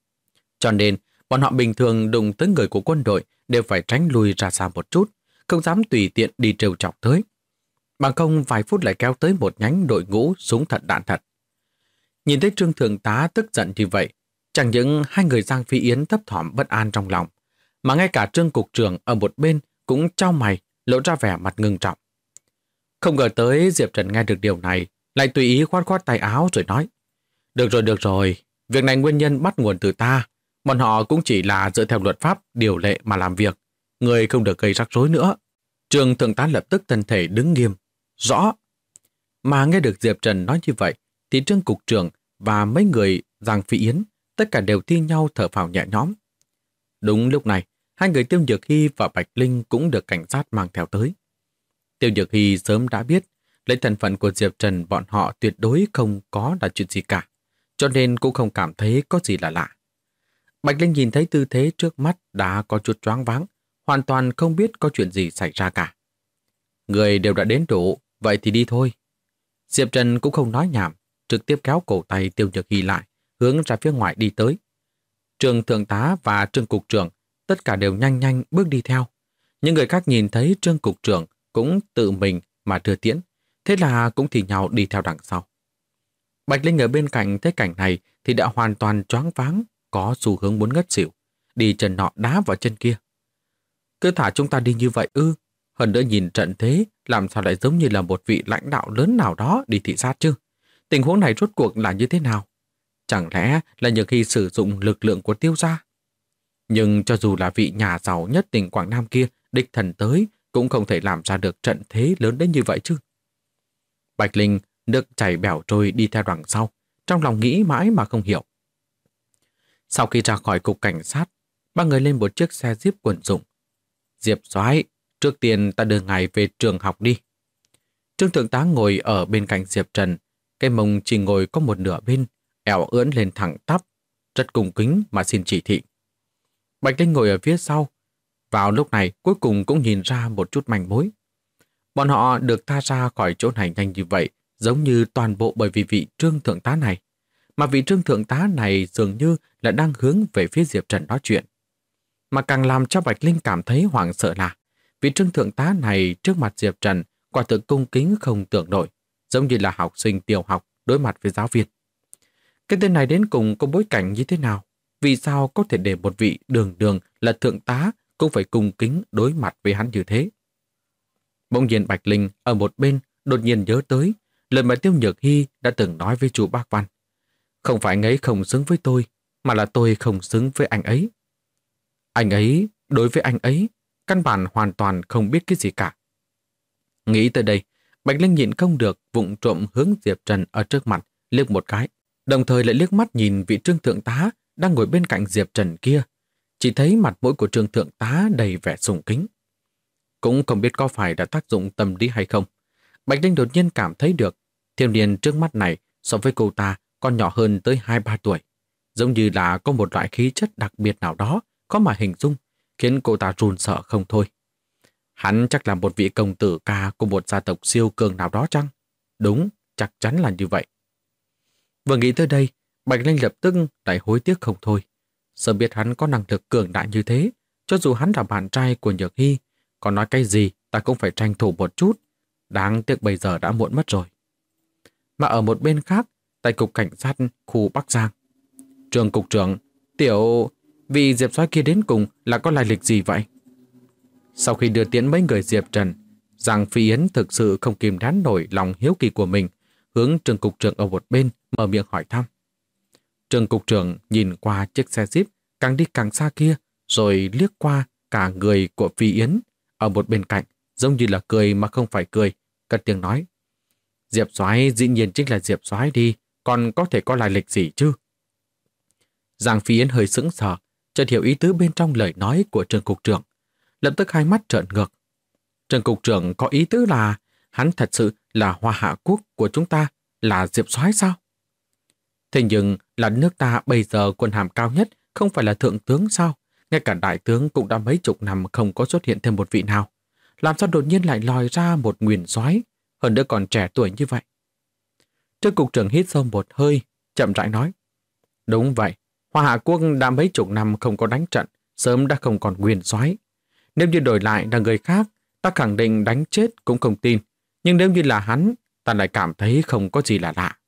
Cho nên, bọn họ bình thường đụng tới người của quân đội đều phải tránh lùi ra xa một chút, không dám tùy tiện đi trêu chọc tới. Bằng không vài phút lại kéo tới một nhánh đội ngũ súng thật đạn thật. Nhìn thấy Trương thượng tá tức giận như vậy, chẳng những hai người Giang Phi Yến thấp thỏm bất an trong lòng, mà ngay cả Trương cục trưởng ở một bên cũng chau mày, lộ ra vẻ mặt ngưng trọng. Không ngờ tới Diệp Trần nghe được điều này, lại tùy ý khoát khoát tay áo rồi nói: được rồi, việc này nguyên nhân bắt nguồn từ ta, bọn họ cũng chỉ là dựa theo luật pháp điều lệ mà làm việc, người không được gây rắc rối nữa. Trương thượng tá lập tức thân thể đứng nghiêm: Rõ. Mà nghe được Diệp Trần nói như vậy, thì Trương cục trưởng và mấy người Giang Phi Yến tất cả đều thi nhau thở phào nhẹ nhõm. Đúng lúc này, hai người Tiêu Nhược Hy và Bạch Linh cũng được cảnh sát mang theo tới. Tiêu Nhược Hy sớm đã biết lấy thân phận của Diệp Trần bọn họ tuyệt đối không có là chuyện gì cả, cho nên cũng không cảm thấy có gì là lạ. Bạch Linh nhìn thấy tư thế trước mắt đã có chút choáng váng, hoàn toàn không biết có chuyện gì xảy ra cả. Người đều đã đến đủ, vậy thì đi thôi. Diệp Trần cũng không nói nhảm, trực tiếp kéo cổ tay Tiêu Nhược Hy lại, hướng ra phía ngoài đi tới. Trương thượng tá và Trương cục trưởng tất cả đều nhanh nhanh bước đi theo. Những người khác nhìn thấy Trương cục trưởng cũng tự mình mà đưa tiễn, thế là cũng thì nhau đi theo đằng sau. Bạch Linh ở bên cạnh thấy cảnh này thì đã hoàn toàn choáng váng, có xu hướng muốn ngất xỉu, đi chân nọ đá vào chân kia. Cứ thả chúng ta đi như vậy ư? Hơn nữa nhìn trận thế, làm sao lại giống như là một vị lãnh đạo lớn nào đó đi thị sát chứ? Tình huống này rốt cuộc là như thế nào? Chẳng lẽ là những khi sử dụng lực lượng của Tiêu gia? Nhưng cho dù là vị nhà giàu nhất tỉnh Quảng Nam kia đích thần tới, cũng không thể làm ra được trận thế lớn đến như vậy chứ. Bạch Linh nước chảy bẻo trôi đi theo đằng sau, trong lòng nghĩ mãi mà không hiểu. Sau khi ra khỏi cục cảnh sát, ba người lên một chiếc xe Jeep quân dụng. Diệp soái, trước tiên ta đưa ngài về trường học đi. Trương thượng tá ngồi ở bên cạnh Diệp Trần, cái mông chỉ ngồi có một nửa bên, eo ưỡn lên thẳng tắp, rất cung kính mà xin chỉ thị. Bạch Linh ngồi ở phía sau. Vào lúc này cuối cùng cũng nhìn ra một chút manh mối. Bọn họ được tha ra khỏi chỗ này nhanh như vậy, giống như toàn bộ bởi vì vị Trương thượng tá này. Mà vị Trương thượng tá này dường như là đang hướng về phía Diệp Trần nói chuyện. Mà càng làm cho Bạch Linh cảm thấy hoảng sợ là vị Trương thượng tá này trước mặt Diệp Trần quả thực cung kính không tưởng nổi, giống như là học sinh tiểu học đối mặt với giáo viên. Cái tên này đến cùng có bối cảnh như thế nào? Vì sao có thể để một vị đường đường là thượng tá cũng phải cung kính đối mặt với hắn như thế? Bỗng nhiên Bạch Linh ở một bên đột nhiên nhớ tới lời mà Tiêu Nhược Hy đã từng nói với chú Bác Văn. Không phải anh ấy không xứng với tôi, mà là tôi không xứng với anh ấy. Anh ấy, đối với anh ấy, căn bản hoàn toàn không biết cái gì cả. Nghĩ tới đây, Bạch Linh nhịn không được vụng trộm hướng Diệp Trần ở trước mặt liếc một cái, đồng thời lại liếc mắt nhìn vị Trương thượng tá đang ngồi bên cạnh Diệp Trần kia. Chỉ thấy mặt mũi của Trương thượng tá đầy vẻ sùng kính. Cũng không biết có phải đã tác dụng tâm lý hay không. Bạch Linh đột nhiên cảm thấy được thiếu niên trước mắt này so với cô ta còn nhỏ hơn tới 2-3 tuổi. Giống như là có một loại khí chất đặc biệt nào đó có mà hình dung, khiến cô ta run sợ không thôi. Hắn chắc là một vị công tử ca của một gia tộc siêu cường nào đó chăng? Đúng, chắc chắn là như vậy. Vừa nghĩ tới đây, Bạch Linh lập tức lại hối tiếc không thôi. Sợ biết hắn có năng lực cường đại như thế, cho dù hắn là bạn trai của Nhược Hy, còn nói cái gì ta cũng phải tranh thủ một chút. Đáng tiếc bây giờ đã muộn mất rồi. Mà ở một bên khác, tại cục cảnh sát khu Bắc Giang, Trường cục trưởng, vì Diệp Soái kia đến cùng là có lai lịch gì vậy? Sau khi đưa tiễn mấy người Diệp Trần, Giang Phi Yến thực sự không kìm nén nổi lòng hiếu kỳ của mình, hướng Trường cục trưởng ở một bên mở miệng hỏi thăm. Trường cục trưởng nhìn qua chiếc xe Jeep càng đi càng xa kia, rồi liếc qua cả người của Phi Yến ở một bên cạnh, giống như là cười mà không phải cười, cất tiếng nói: Diệp Soái dĩ nhiên chính là Diệp Soái đi, còn có thể có lai lịch gì chứ? Giang Phi Yến hơi sững sờ, chợt hiểu ý tứ bên trong lời nói của Trường cục trưởng, lập tức hai mắt trợn ngược. Trường cục trưởng có ý tứ là hắn thật sự là Hoa Hạ Quốc của chúng ta, là Diệp Soái sao? Thế nhưng là nước ta bây giờ quân hàm cao nhất không phải là thượng tướng sao? Ngay cả đại tướng cũng đã mấy chục năm không có xuất hiện thêm một vị nào. Làm sao đột nhiên lại lòi ra một Nguyền Soái, hơn nữa còn trẻ tuổi như vậy? Trường cục trưởng hít sâu một hơi, chậm rãi nói: Đúng vậy, Hoa Hạ Quốc đã mấy chục năm không có đánh trận, sớm đã không còn Nguyền Soái. Nếu như đổi lại là người khác, ta khẳng định đánh chết cũng không tin. Nhưng nếu như là hắn, ta lại cảm thấy không có gì là lạ.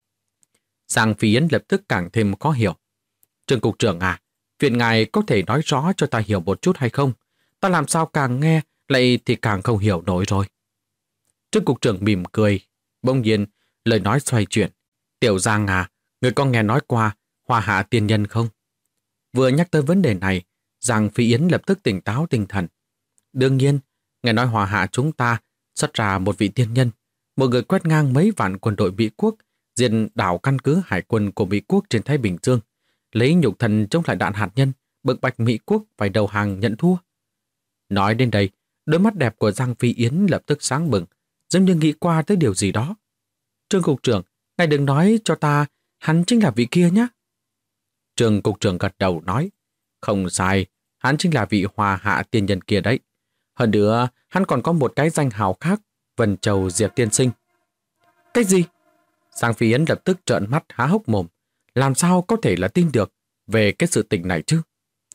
Giang Phi Yến lập tức càng thêm khó hiểu. Trường cục trưởng à, viện ngài có thể nói rõ cho ta hiểu một chút hay không? Ta làm sao càng nghe lại thì càng không hiểu nổi rồi. Trường cục trưởng mỉm cười, bỗng nhiên lời nói xoay chuyển. Tiểu Giang à, người có nghe nói qua Hoa Hạ tiên nhân không? Vừa nhắc tới vấn đề này, Giang Phi Yến lập tức tỉnh táo tinh thần. Đương nhiên, nghe nói Hoa Hạ chúng ta xuất ra một vị tiên nhân, một người quét ngang mấy vạn quân đội Mỹ Quốc, diệt đảo căn cứ hải quân của Mỹ Quốc trên Thái Bình Dương, lấy nhục thân chống lại đạn hạt nhân, bức bách Mỹ Quốc phải đầu hàng nhận thua. Nói đến đây, đôi mắt đẹp của Giang Phi Yến lập tức sáng bừng, giống như nghĩ qua tới điều gì đó. Trương cục trưởng, ngài đừng nói cho ta, hắn chính là vị kia nhé. Trương cục trưởng gật đầu nói: Không sai, hắn chính là vị Hoa Hạ tiên nhân kia đấy. Hơn nữa, hắn còn có một cái danh hào khác, Vân Châu Diệp tiên sinh. Cái gì? Giang Phi Yến lập tức trợn mắt há hốc mồm. Làm sao có thể là tin được về cái sự tình này chứ?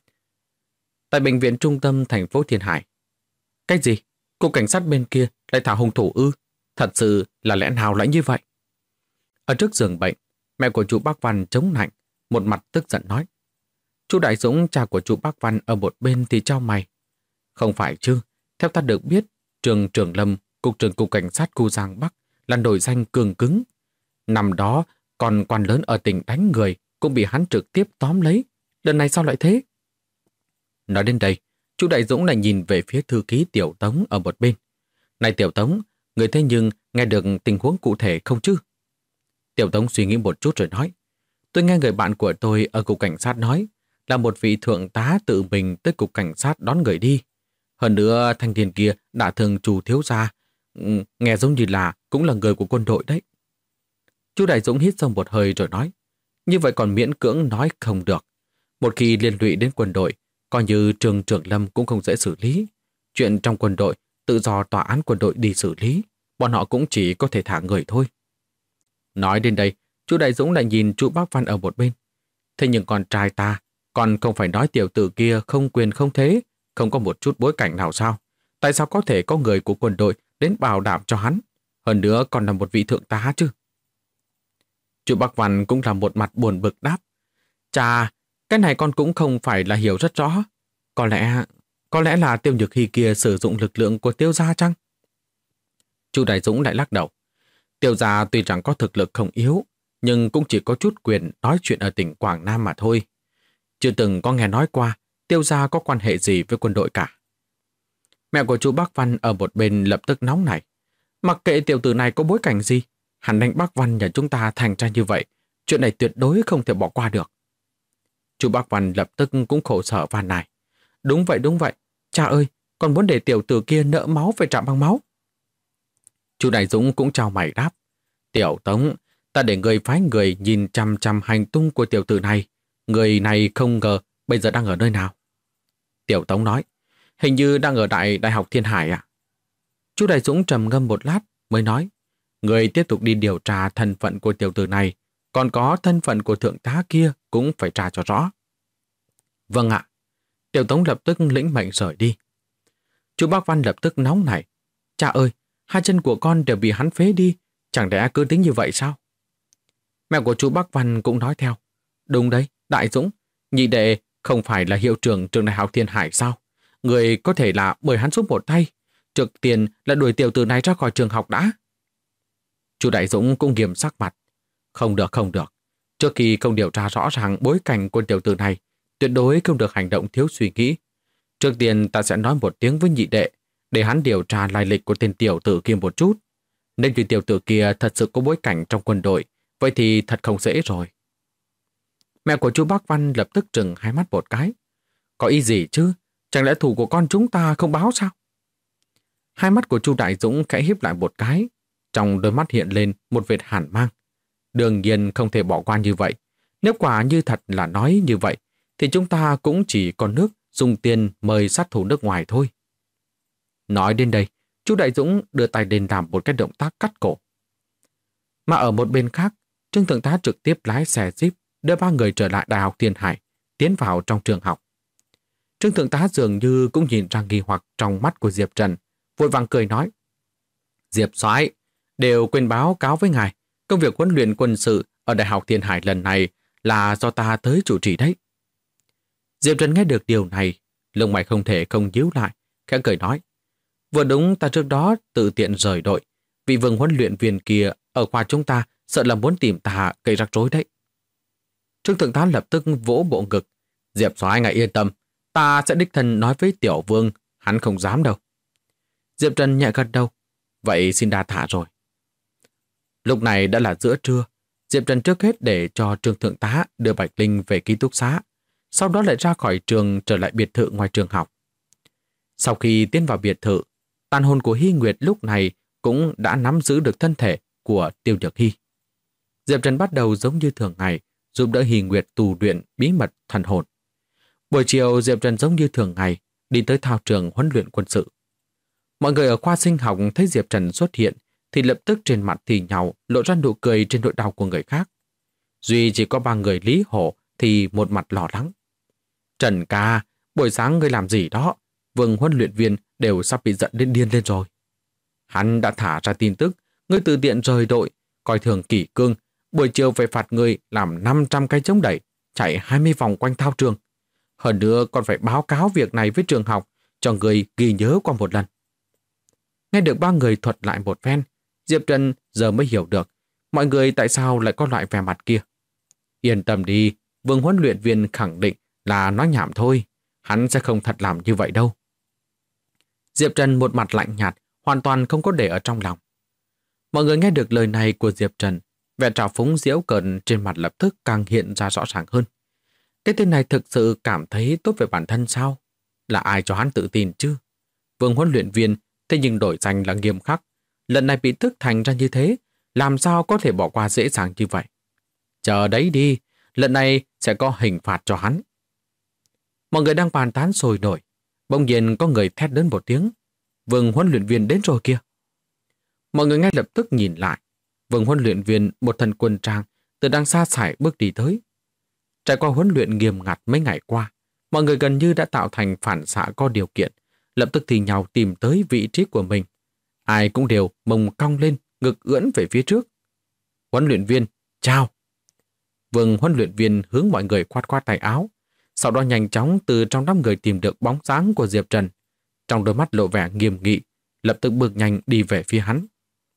Tại bệnh viện trung tâm thành phố Thiên Hải. Cái gì? Cục cảnh sát bên kia lại thả hung thủ ư? Thật sự là lẽ nào lại như vậy? Ở trước giường bệnh, mẹ của chú Bác Văn chống nạnh, một mặt tức giận nói. Chú Đại Dũng, cha của chú Bác Văn ở một bên thì chau mày. Không phải chứ, theo ta được biết, Trường Trưởng Lâm, cục trưởng cục cảnh sát khu Giang Bắc là nổi danh cường cứng. Năm đó, còn quan lớn ở tỉnh đánh người cũng bị hắn trực tiếp tóm lấy. Lần này sao lại thế? Nói đến đây, chú Đại Dũng lại nhìn về phía thư ký Tiểu Tống ở một bên. Này Tiểu Tống, người thế nhưng nghe được tình huống cụ thể không chứ? Tiểu Tống suy nghĩ một chút rồi nói. Tôi nghe người bạn của tôi ở cục cảnh sát nói là một vị thượng tá tự mình tới cục cảnh sát đón người đi. Hơn nữa thanh niên kia đã thường chủ thiếu gia, nghe giống như là cũng là người của quân đội đấy. Chú Đại Dũng hít sâu một hơi rồi nói. Như vậy còn miễn cưỡng nói không được. Một khi liên lụy đến quân đội, coi như Trường Trưởng Lâm cũng không dễ xử lý. Chuyện trong quân đội, tự do tòa án quân đội đi xử lý, bọn họ cũng chỉ có thể thả người thôi. Nói đến đây, chú Đại Dũng lại nhìn chú Bác Văn ở một bên. Thế nhưng con trai ta, còn không phải nói tiểu tử kia không quyền không thế, không có một chút bối cảnh nào sao? Tại sao có thể có người của quân đội đến bảo đảm cho hắn? Hơn nữa còn là một vị thượng tá chứ. Chú Bác Văn cũng là một mặt buồn bực đáp. Chà, cái này con cũng không phải là hiểu rất rõ. Có lẽ là Tiêu Nhược Hy kia sử dụng lực lượng của Tiêu gia chăng? Chú Đại Dũng lại lắc đầu. Tiêu gia tuy rằng có thực lực không yếu, nhưng cũng chỉ có chút quyền nói chuyện ở tỉnh Quảng Nam mà thôi. Chưa từng có nghe nói qua Tiêu gia có quan hệ gì với quân đội cả. Mẹ của chú Bác Văn ở một bên lập tức nóng nảy. Mặc kệ tiểu tử này có bối cảnh gì, hắn đánh Bác Văn nhà chúng ta thành ra như vậy, chuyện này tuyệt đối không thể bỏ qua được. Chú Bác Văn lập tức cũng khổ sở van nài. Đúng vậy, cha ơi, con muốn để tiểu tử kia nỡ máu phải trả bằng máu. Chú Đại Dũng cũng chào mày đáp. Tiểu Tống, ta để người phái người nhìn chằm chằm hành tung của tiểu tử này. Người này không ngờ bây giờ đang ở nơi nào. Tiểu Tống nói, hình như đang ở Đại học Thiên Hải à? Chú Đại Dũng trầm ngâm một lát mới nói, người tiếp tục đi điều tra thân phận của tiểu tử này, còn có thân phận của thượng tá kia cũng phải tra cho rõ. Vâng ạ. Tiểu Tống lập tức lĩnh mệnh rời đi. Chú Bác Văn lập tức nóng nảy. Cha ơi, hai chân của con đều bị hắn phế đi, chẳng lẽ cứ tính như vậy sao? Mẹ của chú Bác Văn cũng nói theo. Đúng đấy, Đại Dũng, nhị đệ không phải là hiệu trưởng trường đại học Thiên Hải sao? Người có thể là bởi hắn giúp một tay. Trước tiên là đuổi tiểu tử này ra khỏi trường học đã. Chú Đại Dũng cũng nghiêm sắc mặt. Không được, không được. Trước khi không điều tra rõ ràng bối cảnh của tiểu tử này, tuyệt đối không được hành động thiếu suy nghĩ. Trước tiên ta sẽ nói một tiếng với nhị đệ, để hắn điều tra lai lịch của tên tiểu tử kia một chút. Nếu như tiểu tử kia thật sự có bối cảnh trong quân đội, vậy thì thật không dễ rồi. Mẹ của chú Bác Văn lập tức trừng hai mắt một cái. Có ý gì chứ? Chẳng lẽ thủ của con chúng ta không báo sao? Hai mắt của chú Đại Dũng khẽ híp lại một cái, trong đôi mắt hiện lên một vệt hàn mang. Đương nhiên không thể bỏ qua như vậy. Nếu quả như thật là nói như vậy, thì chúng ta cũng chỉ còn nước dùng tiền mời sát thủ nước ngoài thôi. Nói đến đây, chú Đại Dũng đưa tay lên làm một cái động tác cắt cổ. Mà ở một bên khác, Trương Thượng tá trực tiếp lái xe Jeep đưa ba người trở lại Đại học Thiên Hải, tiến vào trong trường học. Trương Thượng tá dường như cũng nhìn ra nghi hoặc trong mắt của Diệp Trần, vội vàng cười nói. Diệp soái, đều quên báo cáo với ngài, công việc huấn luyện quân sự ở Đại học Thiên Hải lần này là do ta tới chủ trì đấy. Diệp Trần nghe được điều này, lông mày không thể không nhíu lại, khẽ cười nói. Vừa đúng ta trước đó tự tiện rời đội, vị Vương huấn luyện viên kia ở khoa chúng ta sợ là muốn tìm ta gây rắc rối đấy. Trương Thượng tá lập tức vỗ bộ ngực. Diệp soái ngài yên tâm, ta sẽ đích thân nói với Tiểu Vương, hắn không dám đâu. Diệp Trần nhẹ gật đầu. Vậy xin đa tạ rồi. Lúc này đã là giữa trưa, Diệp Trần trước hết để cho Trương Thượng tá đưa Bạch Linh về ký túc xá, sau đó lại ra khỏi trường trở lại biệt thự ngoài trường học. Sau khi tiến vào biệt thự, tàn hồn của Hy Nguyệt lúc này cũng đã nắm giữ được thân thể của Tiêu Nhược Hy. Diệp Trần bắt đầu giống như thường ngày, giúp đỡ Hy Nguyệt tu luyện bí mật thần hồn. Buổi chiều, Diệp Trần giống như thường ngày, đi tới thao trường huấn luyện quân sự. Mọi người ở khoa sinh học thấy Diệp Trần xuất hiện, thì lập tức trên mặt thì nhau lộ ra nụ cười trên nỗi đau của người khác. Duy chỉ có ba người Lý Hổ thì một mặt lo lắng. Trần ca, buổi sáng ngươi làm gì đó? Vương huấn luyện viên đều sắp bị giận đến điên lên rồi. Hắn đã thả ra tin tức, ngươi tự tiện rời đội, coi thường kỷ cương, buổi chiều phải phạt ngươi làm 500 cái chống đẩy, chạy 20 vòng quanh thao trường. Hơn nữa còn phải báo cáo việc này với trường học, cho người ghi nhớ qua một lần. Nghe được ba người thuật lại một phen, Diệp Trần giờ mới hiểu được mọi người tại sao lại có loại vẻ mặt kia. Yên tâm đi, Vương huấn luyện viên khẳng định là nói nhảm thôi, hắn sẽ không thật làm như vậy đâu. Diệp Trần một mặt lạnh nhạt, hoàn toàn không có để ở trong lòng. Mọi người nghe được lời này của Diệp Trần, vẻ trào phúng giễu cợt trên mặt lập tức càng hiện ra rõ ràng hơn. Cái tên này thực sự cảm thấy tốt về bản thân sao? Là ai cho hắn tự tin chứ? Vương huấn luyện viên thế nhưng đổi danh là nghiêm khắc. Lần này bị tức thành ra như thế, làm sao có thể bỏ qua dễ dàng như vậy? Chờ đấy đi, lần này sẽ có hình phạt cho hắn. Mọi người đang bàn tán sôi nổi. Bỗng nhiên có người thét lớn một tiếng. Vương huấn luyện viên đến rồi kìa. Mọi người ngay lập tức nhìn lại. Vương huấn luyện viên một thần quân trang từ đằng xa xải bước đi tới. Trải qua huấn luyện nghiêm ngặt mấy ngày qua, mọi người gần như đã tạo thành phản xạ có điều kiện, lập tức thì nhau tìm tới vị trí của mình. Ai cũng đều mông cong lên, ngực ưỡn về phía trước. Huấn luyện viên, chào. Vương huấn luyện viên hướng mọi người khoát khoát tay áo, sau đó nhanh chóng từ trong đám người tìm được bóng dáng của Diệp Trần. Trong đôi mắt lộ vẻ nghiêm nghị, lập tức bước nhanh đi về phía hắn.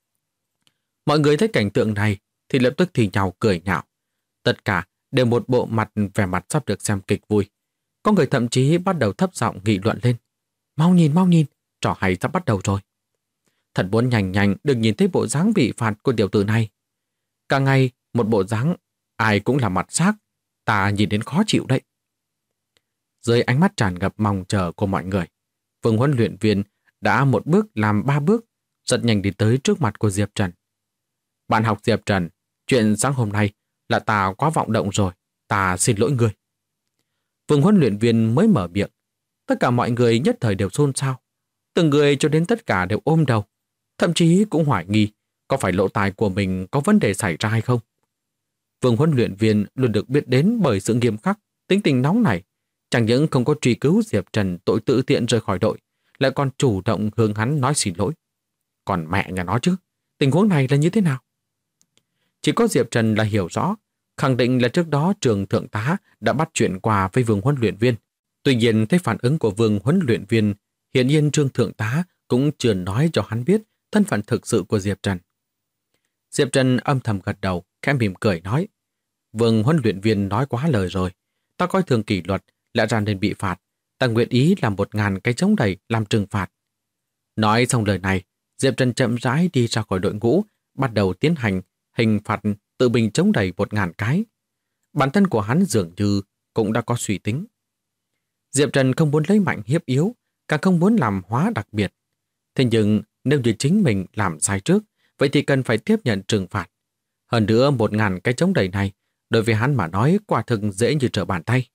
Mọi người thấy cảnh tượng này thì lập tức thì nhau cười nhạo. Tất cả đều một bộ mặt vẻ mặt sắp được xem kịch vui. Có người thậm chí bắt đầu thấp giọng nghị luận lên. Mau nhìn, trò hay sắp bắt đầu rồi. Thật muốn nhanh nhanh được nhìn thấy bộ dáng bị phạt của tiểu tử này. Cả ngày một bộ dáng ai cũng là mặt xác, ta nhìn đến khó chịu đấy. Dưới ánh mắt tràn ngập mong chờ của mọi người, Vương huấn luyện viên đã một bước làm 3 bước, rất nhanh đi tới trước mặt của Diệp Trần. Bạn học Diệp Trần, chuyện sáng hôm nay là ta quá vọng động rồi, ta xin lỗi người. Vương huấn luyện viên mới mở miệng, tất cả mọi người nhất thời đều xôn xao. Từng người cho đến tất cả đều ôm đầu, thậm chí cũng hoài nghi có phải lỗ tai của mình có vấn đề xảy ra hay không. Vương huấn luyện viên luôn được biết đến bởi sự nghiêm khắc, tính tình nóng này. Chẳng những không có truy cứu Diệp Trần tội tự tiện rời khỏi đội, lại còn chủ động hướng hắn nói xin lỗi. Còn mẹ nhà nó chứ, tình huống này là như thế nào? Chỉ có Diệp Trần là hiểu rõ, khẳng định là trước đó trường thượng tá đã bắt chuyện qua với Vương huấn luyện viên. Tuy nhiên thấy phản ứng của Vương huấn luyện viên, hiển nhiên trường thượng tá cũng chưa nói cho hắn biết thân phận thực sự của Diệp Trần. Diệp Trần âm thầm gật đầu, khẽ mỉm cười nói: Vương huấn luyện viên nói quá lời rồi, ta coi thường kỷ luật, lẽ ra nên bị phạt, ta nguyện ý làm 1000 cái chống đẩy làm trừng phạt. Nói xong lời này, Diệp Trần chậm rãi đi ra khỏi đội ngũ, bắt đầu tiến hành hình phạt tự mình chống đẩy 1000 cái. Bản thân của hắn dường như cũng đã có suy tính. Diệp Trần không muốn lấy mạnh hiếp yếu, càng không muốn làm hóa đặc biệt. Thế nhưng nếu như chính mình làm sai trước, vậy thì cần phải tiếp nhận trừng phạt. Hơn nữa 1000 cái chống đẩy này, đối với hắn mà nói quả thực dễ như trở bàn tay.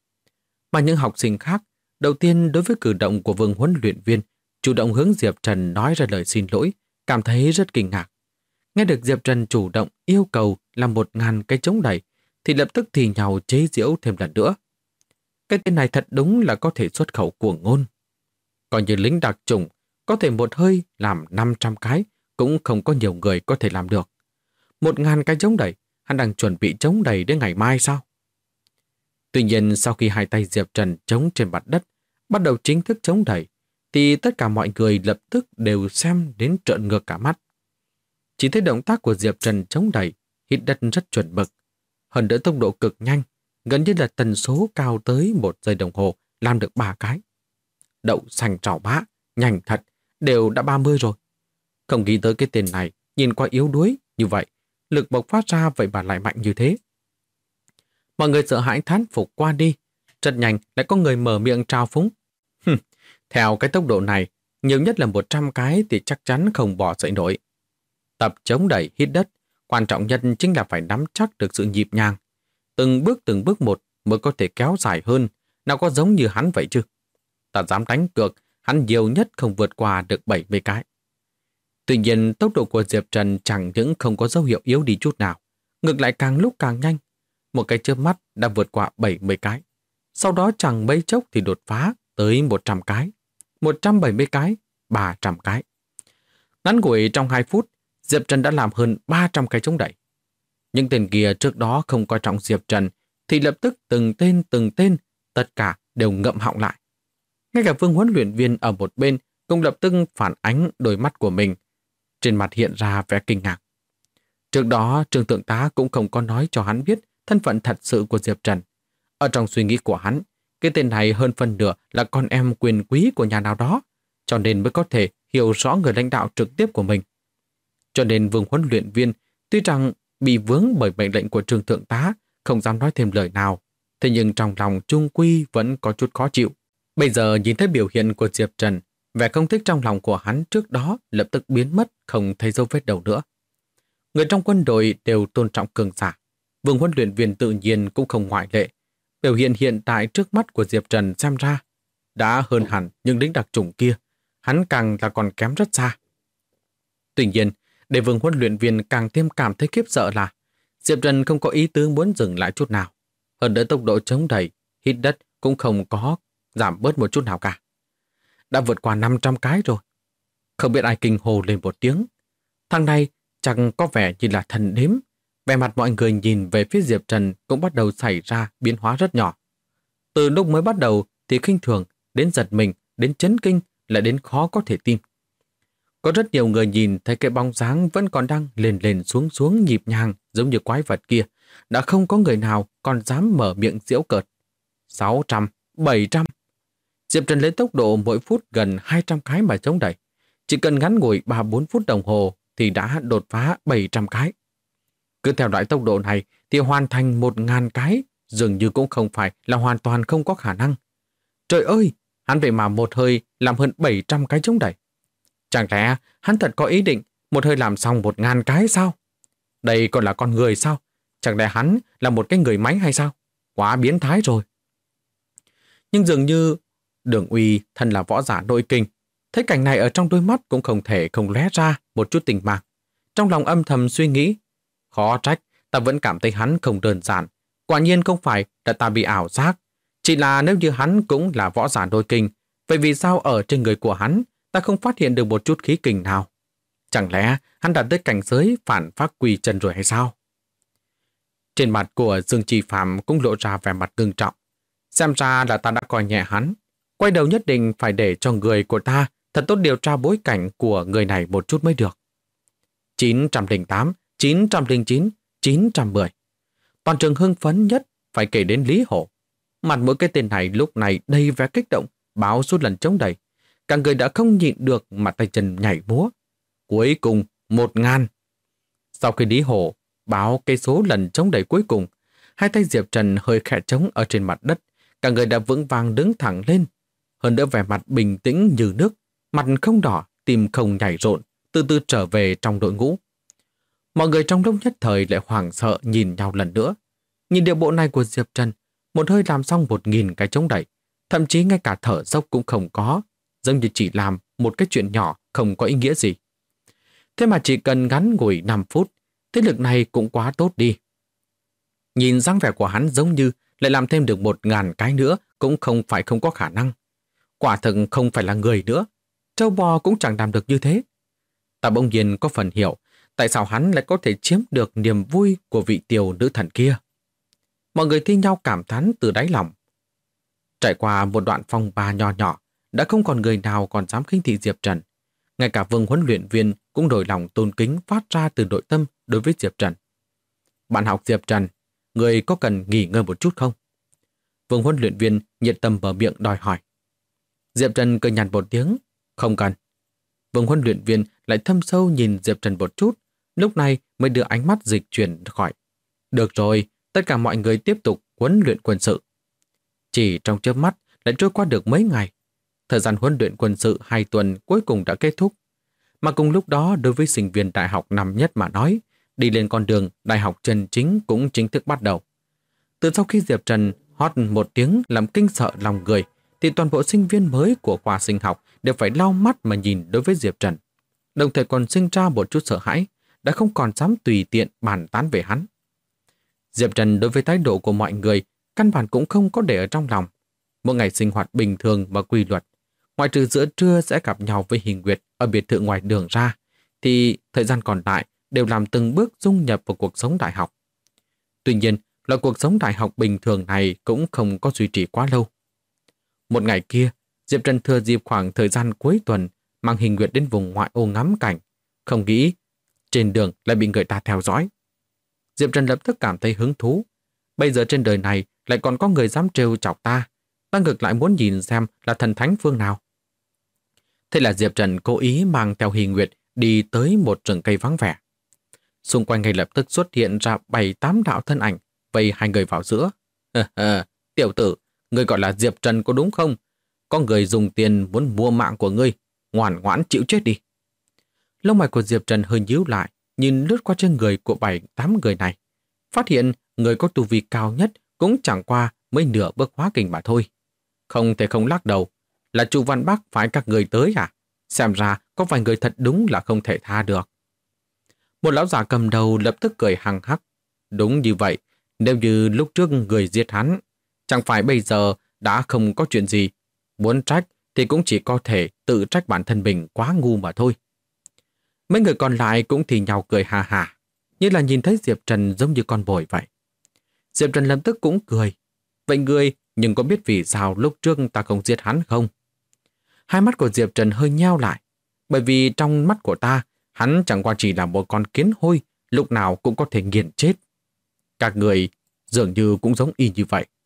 Mà những học sinh khác, đầu tiên đối với cử động của Vương huấn luyện viên, chủ động hướng Diệp Trần nói ra lời xin lỗi, cảm thấy rất kinh ngạc. Nghe được Diệp Trần chủ động yêu cầu làm 1000 cái chống đẩy, thì lập tức thì nhau chế giễu thêm lần nữa. Cái tên này thật đúng là có thể xuất khẩu cuồng ngôn. Coi như lính đặc chủng, có thể một hơi làm 500 cái, cũng không có nhiều người có thể làm được. 1000 cái chống đẩy, hắn đang chuẩn bị chống đẩy đến ngày mai sao? Tuy nhiên sau khi hai tay Diệp Trần chống trên mặt đất, bắt đầu chính thức chống đẩy, thì tất cả mọi người lập tức đều xem đến trợn ngược cả mắt. Chỉ thấy động tác của Diệp Trần chống đẩy, hít đất rất chuẩn mực. Hơn nữa tốc độ cực nhanh, gần như là tần số cao tới 1 giây đồng hồ làm được 3 cái. Đậu xanh trào bã, nhanh thật, đều đã 30 rồi. Không nghĩ tới cái tên này, nhìn qua yếu đuối như vậy, lực bộc phát ra vậy mà lại mạnh như thế. Mọi người sợ hãi thán phục qua đi, rất nhanh lại có người mở miệng trao phúng. Theo cái tốc độ này, nhiều nhất là 100 cái thì chắc chắn không bỏ dậy nổi. Tập chống đẩy hít đất, quan trọng nhất chính là phải nắm chắc được sự nhịp nhàng. Từng bước một mới có thể kéo dài hơn, nào có giống như hắn vậy chứ. Ta dám đánh cược, hắn nhiều nhất không vượt qua được 70 cái. Tuy nhiên, tốc độ của Diệp Trần chẳng những không có dấu hiệu yếu đi chút nào, ngược lại càng lúc càng nhanh. Một cái chớp mắt đã vượt qua 70 cái. Sau đó chẳng mấy chốc thì đột phá tới 100 cái, 170 cái, 300 cái. Ngắn ngủi trong 2 phút, Diệp Trần đã làm hơn 300 cái chống đẩy. Những tên kia trước đó không coi trọng Diệp Trần thì lập tức từng tên, tất cả đều ngậm họng lại. Ngay cả Vương huấn luyện viên ở một bên cũng lập tức phản ánh đôi mắt của mình. Trên mặt hiện ra vẻ kinh ngạc. Trước đó, trường thượng tá cũng không có nói cho hắn biết thân phận thật sự của Diệp Trần. Ở trong suy nghĩ của hắn, cái tên này hơn phần nửa là con em quyền quý của nhà nào đó, cho nên mới có thể hiểu rõ người lãnh đạo trực tiếp của mình. Cho nên Vương huấn luyện viên tuy rằng bị vướng bởi mệnh lệnh của trường thượng tá, không dám nói thêm lời nào, thế nhưng trong lòng chung quy vẫn có chút khó chịu. Bây giờ nhìn thấy biểu hiện của Diệp Trần, vẻ không thích trong lòng của hắn trước đó lập tức biến mất, không thấy dấu vết đâu nữa. Người trong quân đội đều tôn trọng cường giả. Vương huấn luyện viên tự nhiên cũng không ngoại lệ. Biểu hiện hiện tại trước mắt của Diệp Trần xem ra đã hơn hẳn những lính đặc chủng kia, hắn càng là còn kém rất xa. Tuy nhiên, để Vương huấn luyện viên càng thêm cảm thấy khiếp sợ là Diệp Trần không có ý tứ muốn dừng lại chút nào. Hơn nữa tốc độ chống đẩy, hít đất cũng không có giảm bớt một chút nào cả. Đã vượt qua 500 cái rồi. Không biết ai kinh hồ lên một tiếng. Thằng này chẳng có vẻ như là thần đếm. Vẻ mặt mọi người nhìn về phía Diệp Trần cũng bắt đầu xảy ra biến hóa rất nhỏ. Từ lúc mới bắt đầu thì khinh thường, đến giật mình, đến chấn kinh, lại đến khó có thể tin. Có rất nhiều người nhìn thấy cái bóng dáng vẫn còn đang lên xuống nhịp nhàng giống như quái vật kia. Đã không có người nào còn dám mở miệng giễu cợt. 600, 700. Diệp Trần lấy tốc độ mỗi phút gần 200 cái mà chống đẩy. Chỉ cần ngắn ngủi 3-4 phút đồng hồ thì đã đột phá 700 cái. Cứ theo loại tốc độ này thì hoàn thành 1000 cái dường như cũng không phải là hoàn toàn không có khả năng. Trời ơi, hắn vậy mà một hơi làm hơn 700 cái chống đẩy. Chẳng lẽ hắn thật có ý định một hơi làm xong 1000 cái sao? Đây còn là con người sao? Chẳng lẽ hắn là một cái người máy hay sao? Quá biến thái rồi. Nhưng dường như Đường Uy thân là võ giả nội kinh, thấy cảnh này ở trong đôi mắt cũng không thể không lóe ra một chút tình mạng. Trong lòng âm thầm suy nghĩ, khó trách ta vẫn cảm thấy hắn không đơn giản. Quả nhiên không phải là ta bị ảo giác. Chỉ là nếu như hắn cũng là võ giả đôi kinh, vậy vì sao ở trên người của hắn ta không phát hiện được một chút khí kình nào? Chẳng lẽ hắn đã tới cảnh giới phản phát quy chân rồi hay sao? Trên mặt của Dương Chi Phạm cũng lộ ra vẻ mặt ngưng trọng. Xem ra là ta đã coi nhẹ hắn. Quay đầu nhất định phải để cho người của ta thật tốt điều tra bối cảnh của người này một chút mới được. 908, 909, 910. Toàn trường hưng phấn nhất phải kể đến Lý Hổ. Mặt mỗi cái tên này lúc này đầy vẻ kích động, báo suốt lần chống đẩy. Cả người đã không nhịn được mà tay chân nhảy múa. Cuối cùng 1000. Sau khi Lý Hổ báo cái số lần chống đẩy cuối cùng, hai tay Diệp Trần hơi khẽ trống ở trên mặt đất, cả người đã vững vàng đứng thẳng lên. Hơn nữa vẻ mặt bình tĩnh như nước, mặt không đỏ, tim không nhảy rộn, từ từ trở về trong đội ngũ. Mọi người trong lúc nhất thời lại hoảng sợ nhìn nhau lần nữa. Nhìn điệu bộ này của Diệp Trần, một hơi làm xong 1000 cái chống đẩy, thậm chí ngay cả thở dốc cũng không có, giống như chỉ làm một cái chuyện nhỏ không có ý nghĩa gì. Thế mà chỉ cần ngắn ngủi 5 phút, thế lực này cũng quá tốt đi. Nhìn dáng vẻ của hắn giống như lại làm thêm được 1000 cái nữa cũng không phải không có khả năng. Quả thực không phải là người nữa. Trâu bò cũng chẳng làm được như thế. Ta bỗng nhiên có phần hiểu tại sao hắn lại có thể chiếm được niềm vui của vị tiểu nữ thần kia. Mọi người thi nhau cảm thán từ đáy lòng. Trải qua một đoạn phong ba nhỏ nhỏ, đã không còn người nào còn dám khinh thị Diệp Trần. Ngay cả Vương huấn luyện viên cũng đổi lòng tôn kính phát ra từ nội tâm đối với Diệp Trần. Bạn học Diệp Trần, người có cần nghỉ ngơi một chút không? Vương huấn luyện viên nhiệt tâm mở miệng đòi hỏi. Diệp Trần cười nhạt một tiếng, không cần. Vương huấn luyện viên lại thâm sâu nhìn Diệp Trần một chút, lúc này mới đưa ánh mắt dịch chuyển khỏi. Được rồi, tất cả mọi người tiếp tục huấn luyện quân sự. Chỉ trong chớp mắt lại trôi qua được mấy ngày. Thời gian huấn luyện quân sự 2 tuần cuối cùng đã kết thúc. Mà cùng lúc đó đối với sinh viên đại học năm nhất mà nói, đi lên con đường đại học chân chính cũng chính thức bắt đầu. Từ sau khi Diệp Trần hót một tiếng làm kinh sợ lòng người, thì toàn bộ sinh viên mới của khoa sinh học đều phải lau mắt mà nhìn đối với Diệp Trần. Đồng thời còn sinh ra một chút sợ hãi, đã không còn dám tùy tiện bàn tán về hắn. Diệp Trần đối với thái độ của mọi người căn bản cũng không có để ở trong lòng. Một ngày sinh hoạt bình thường và quy luật, ngoại trừ giữa trưa sẽ gặp nhau với Hình Nguyệt ở biệt thự ngoài đường ra, thì thời gian còn lại đều làm từng bước dung nhập vào cuộc sống đại học. Tuy nhiên, loại cuộc sống đại học bình thường này cũng không có duy trì quá lâu. Một ngày kia, Diệp Trần thừa dịp khoảng thời gian cuối tuần mang Hình Nguyệt đến vùng ngoại ô ngắm cảnh, không nghĩ trên đường lại bị người ta theo dõi. Diệp Trần lập tức cảm thấy hứng thú. Bây giờ trên đời này lại còn có người dám trêu chọc ta. Ta ngược lại muốn nhìn xem là thần thánh phương nào. Thế là Diệp Trần cố ý mang theo Hình Nguyệt đi tới một rừng cây vắng vẻ. Xung quanh ngay lập tức xuất hiện ra 7-8 đạo thân ảnh, vây hai người vào giữa. Tiểu tử, ngươi gọi là Diệp Trần có đúng không? Có người dùng tiền muốn mua mạng của ngươi, ngoan ngoãn chịu chết đi. Lông mày của Diệp Trần hơi nhíu lại, nhìn lướt qua trên người của 7-8 người này. Phát hiện người có tu vi cao nhất cũng chẳng qua mới nửa bước hóa kình mà thôi. Không thể không lắc đầu, là Chu Văn Bắc phái các người tới à? Xem ra có vài người thật đúng là không thể tha được. Một lão già cầm đầu lập tức cười hằng hắc. Đúng như vậy, nếu như lúc trước người giết hắn, chẳng phải bây giờ đã không có chuyện gì. Muốn trách thì cũng chỉ có thể tự trách bản thân mình quá ngu mà thôi. Mấy người còn lại cũng thì nhau cười hà hà, như là nhìn thấy Diệp Trần giống như con bồi vậy. Diệp Trần lập tức cũng cười. Vậy ngươi nhưng có biết vì sao lúc trước ta không giết hắn không? Hai mắt của Diệp Trần hơi nheo lại, bởi vì trong mắt của ta, hắn chẳng qua chỉ là một con kiến hôi, lúc nào cũng có thể nghiền chết. Các người dường như cũng giống y như vậy.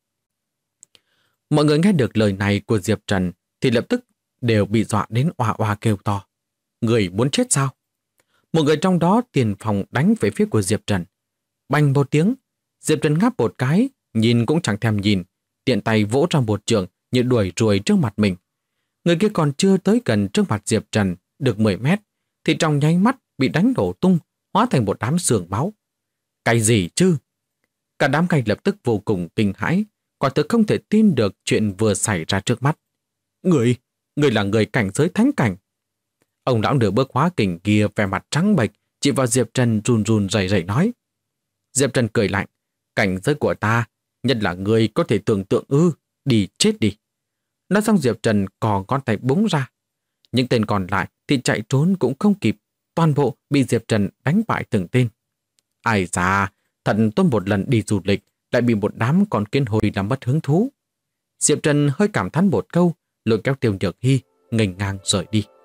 Mọi người nghe được lời này của Diệp Trần thì lập tức đều bị dọa đến oa oa kêu to. Người muốn chết sao? Một người trong đó tiền phòng đánh về phía của Diệp Trần. Bành một tiếng, Diệp Trần ngáp một cái, nhìn cũng chẳng thèm nhìn, tiện tay vỗ ra một trường như đuổi ruồi trước mặt mình. Người kia còn chưa tới gần trước mặt Diệp Trần được 10 mét, thì trong nháy mắt bị đánh đổ tung, hóa thành một đám xương máu. Cái gì chứ? Cả đám ngay lập tức vô cùng kinh hãi, quả thực không thể tin được chuyện vừa xảy ra trước mắt. Người là người cảnh giới thánh cảnh. Ông lão nửa bước hóa kình kia vẻ mặt trắng bệch, chỉ vào Diệp Trần run run rẩy rẩy nói. Diệp Trần cười lạnh. Cảnh giới của ta, nhất là người có thể tưởng tượng đi chết đi. Nói xong Diệp Trần cò ngón tay búng ra. Những tên còn lại thì chạy trốn cũng không kịp, toàn bộ bị Diệp Trần đánh bại từng tên. Ai da, thật tôi một lần đi du lịch, lại bị một đám con kiến hồi làm mất hứng thú. Diệp Trần hơi cảm thán một câu, lôi kéo Tiêu Nhược Hy nghênh ngang rời đi.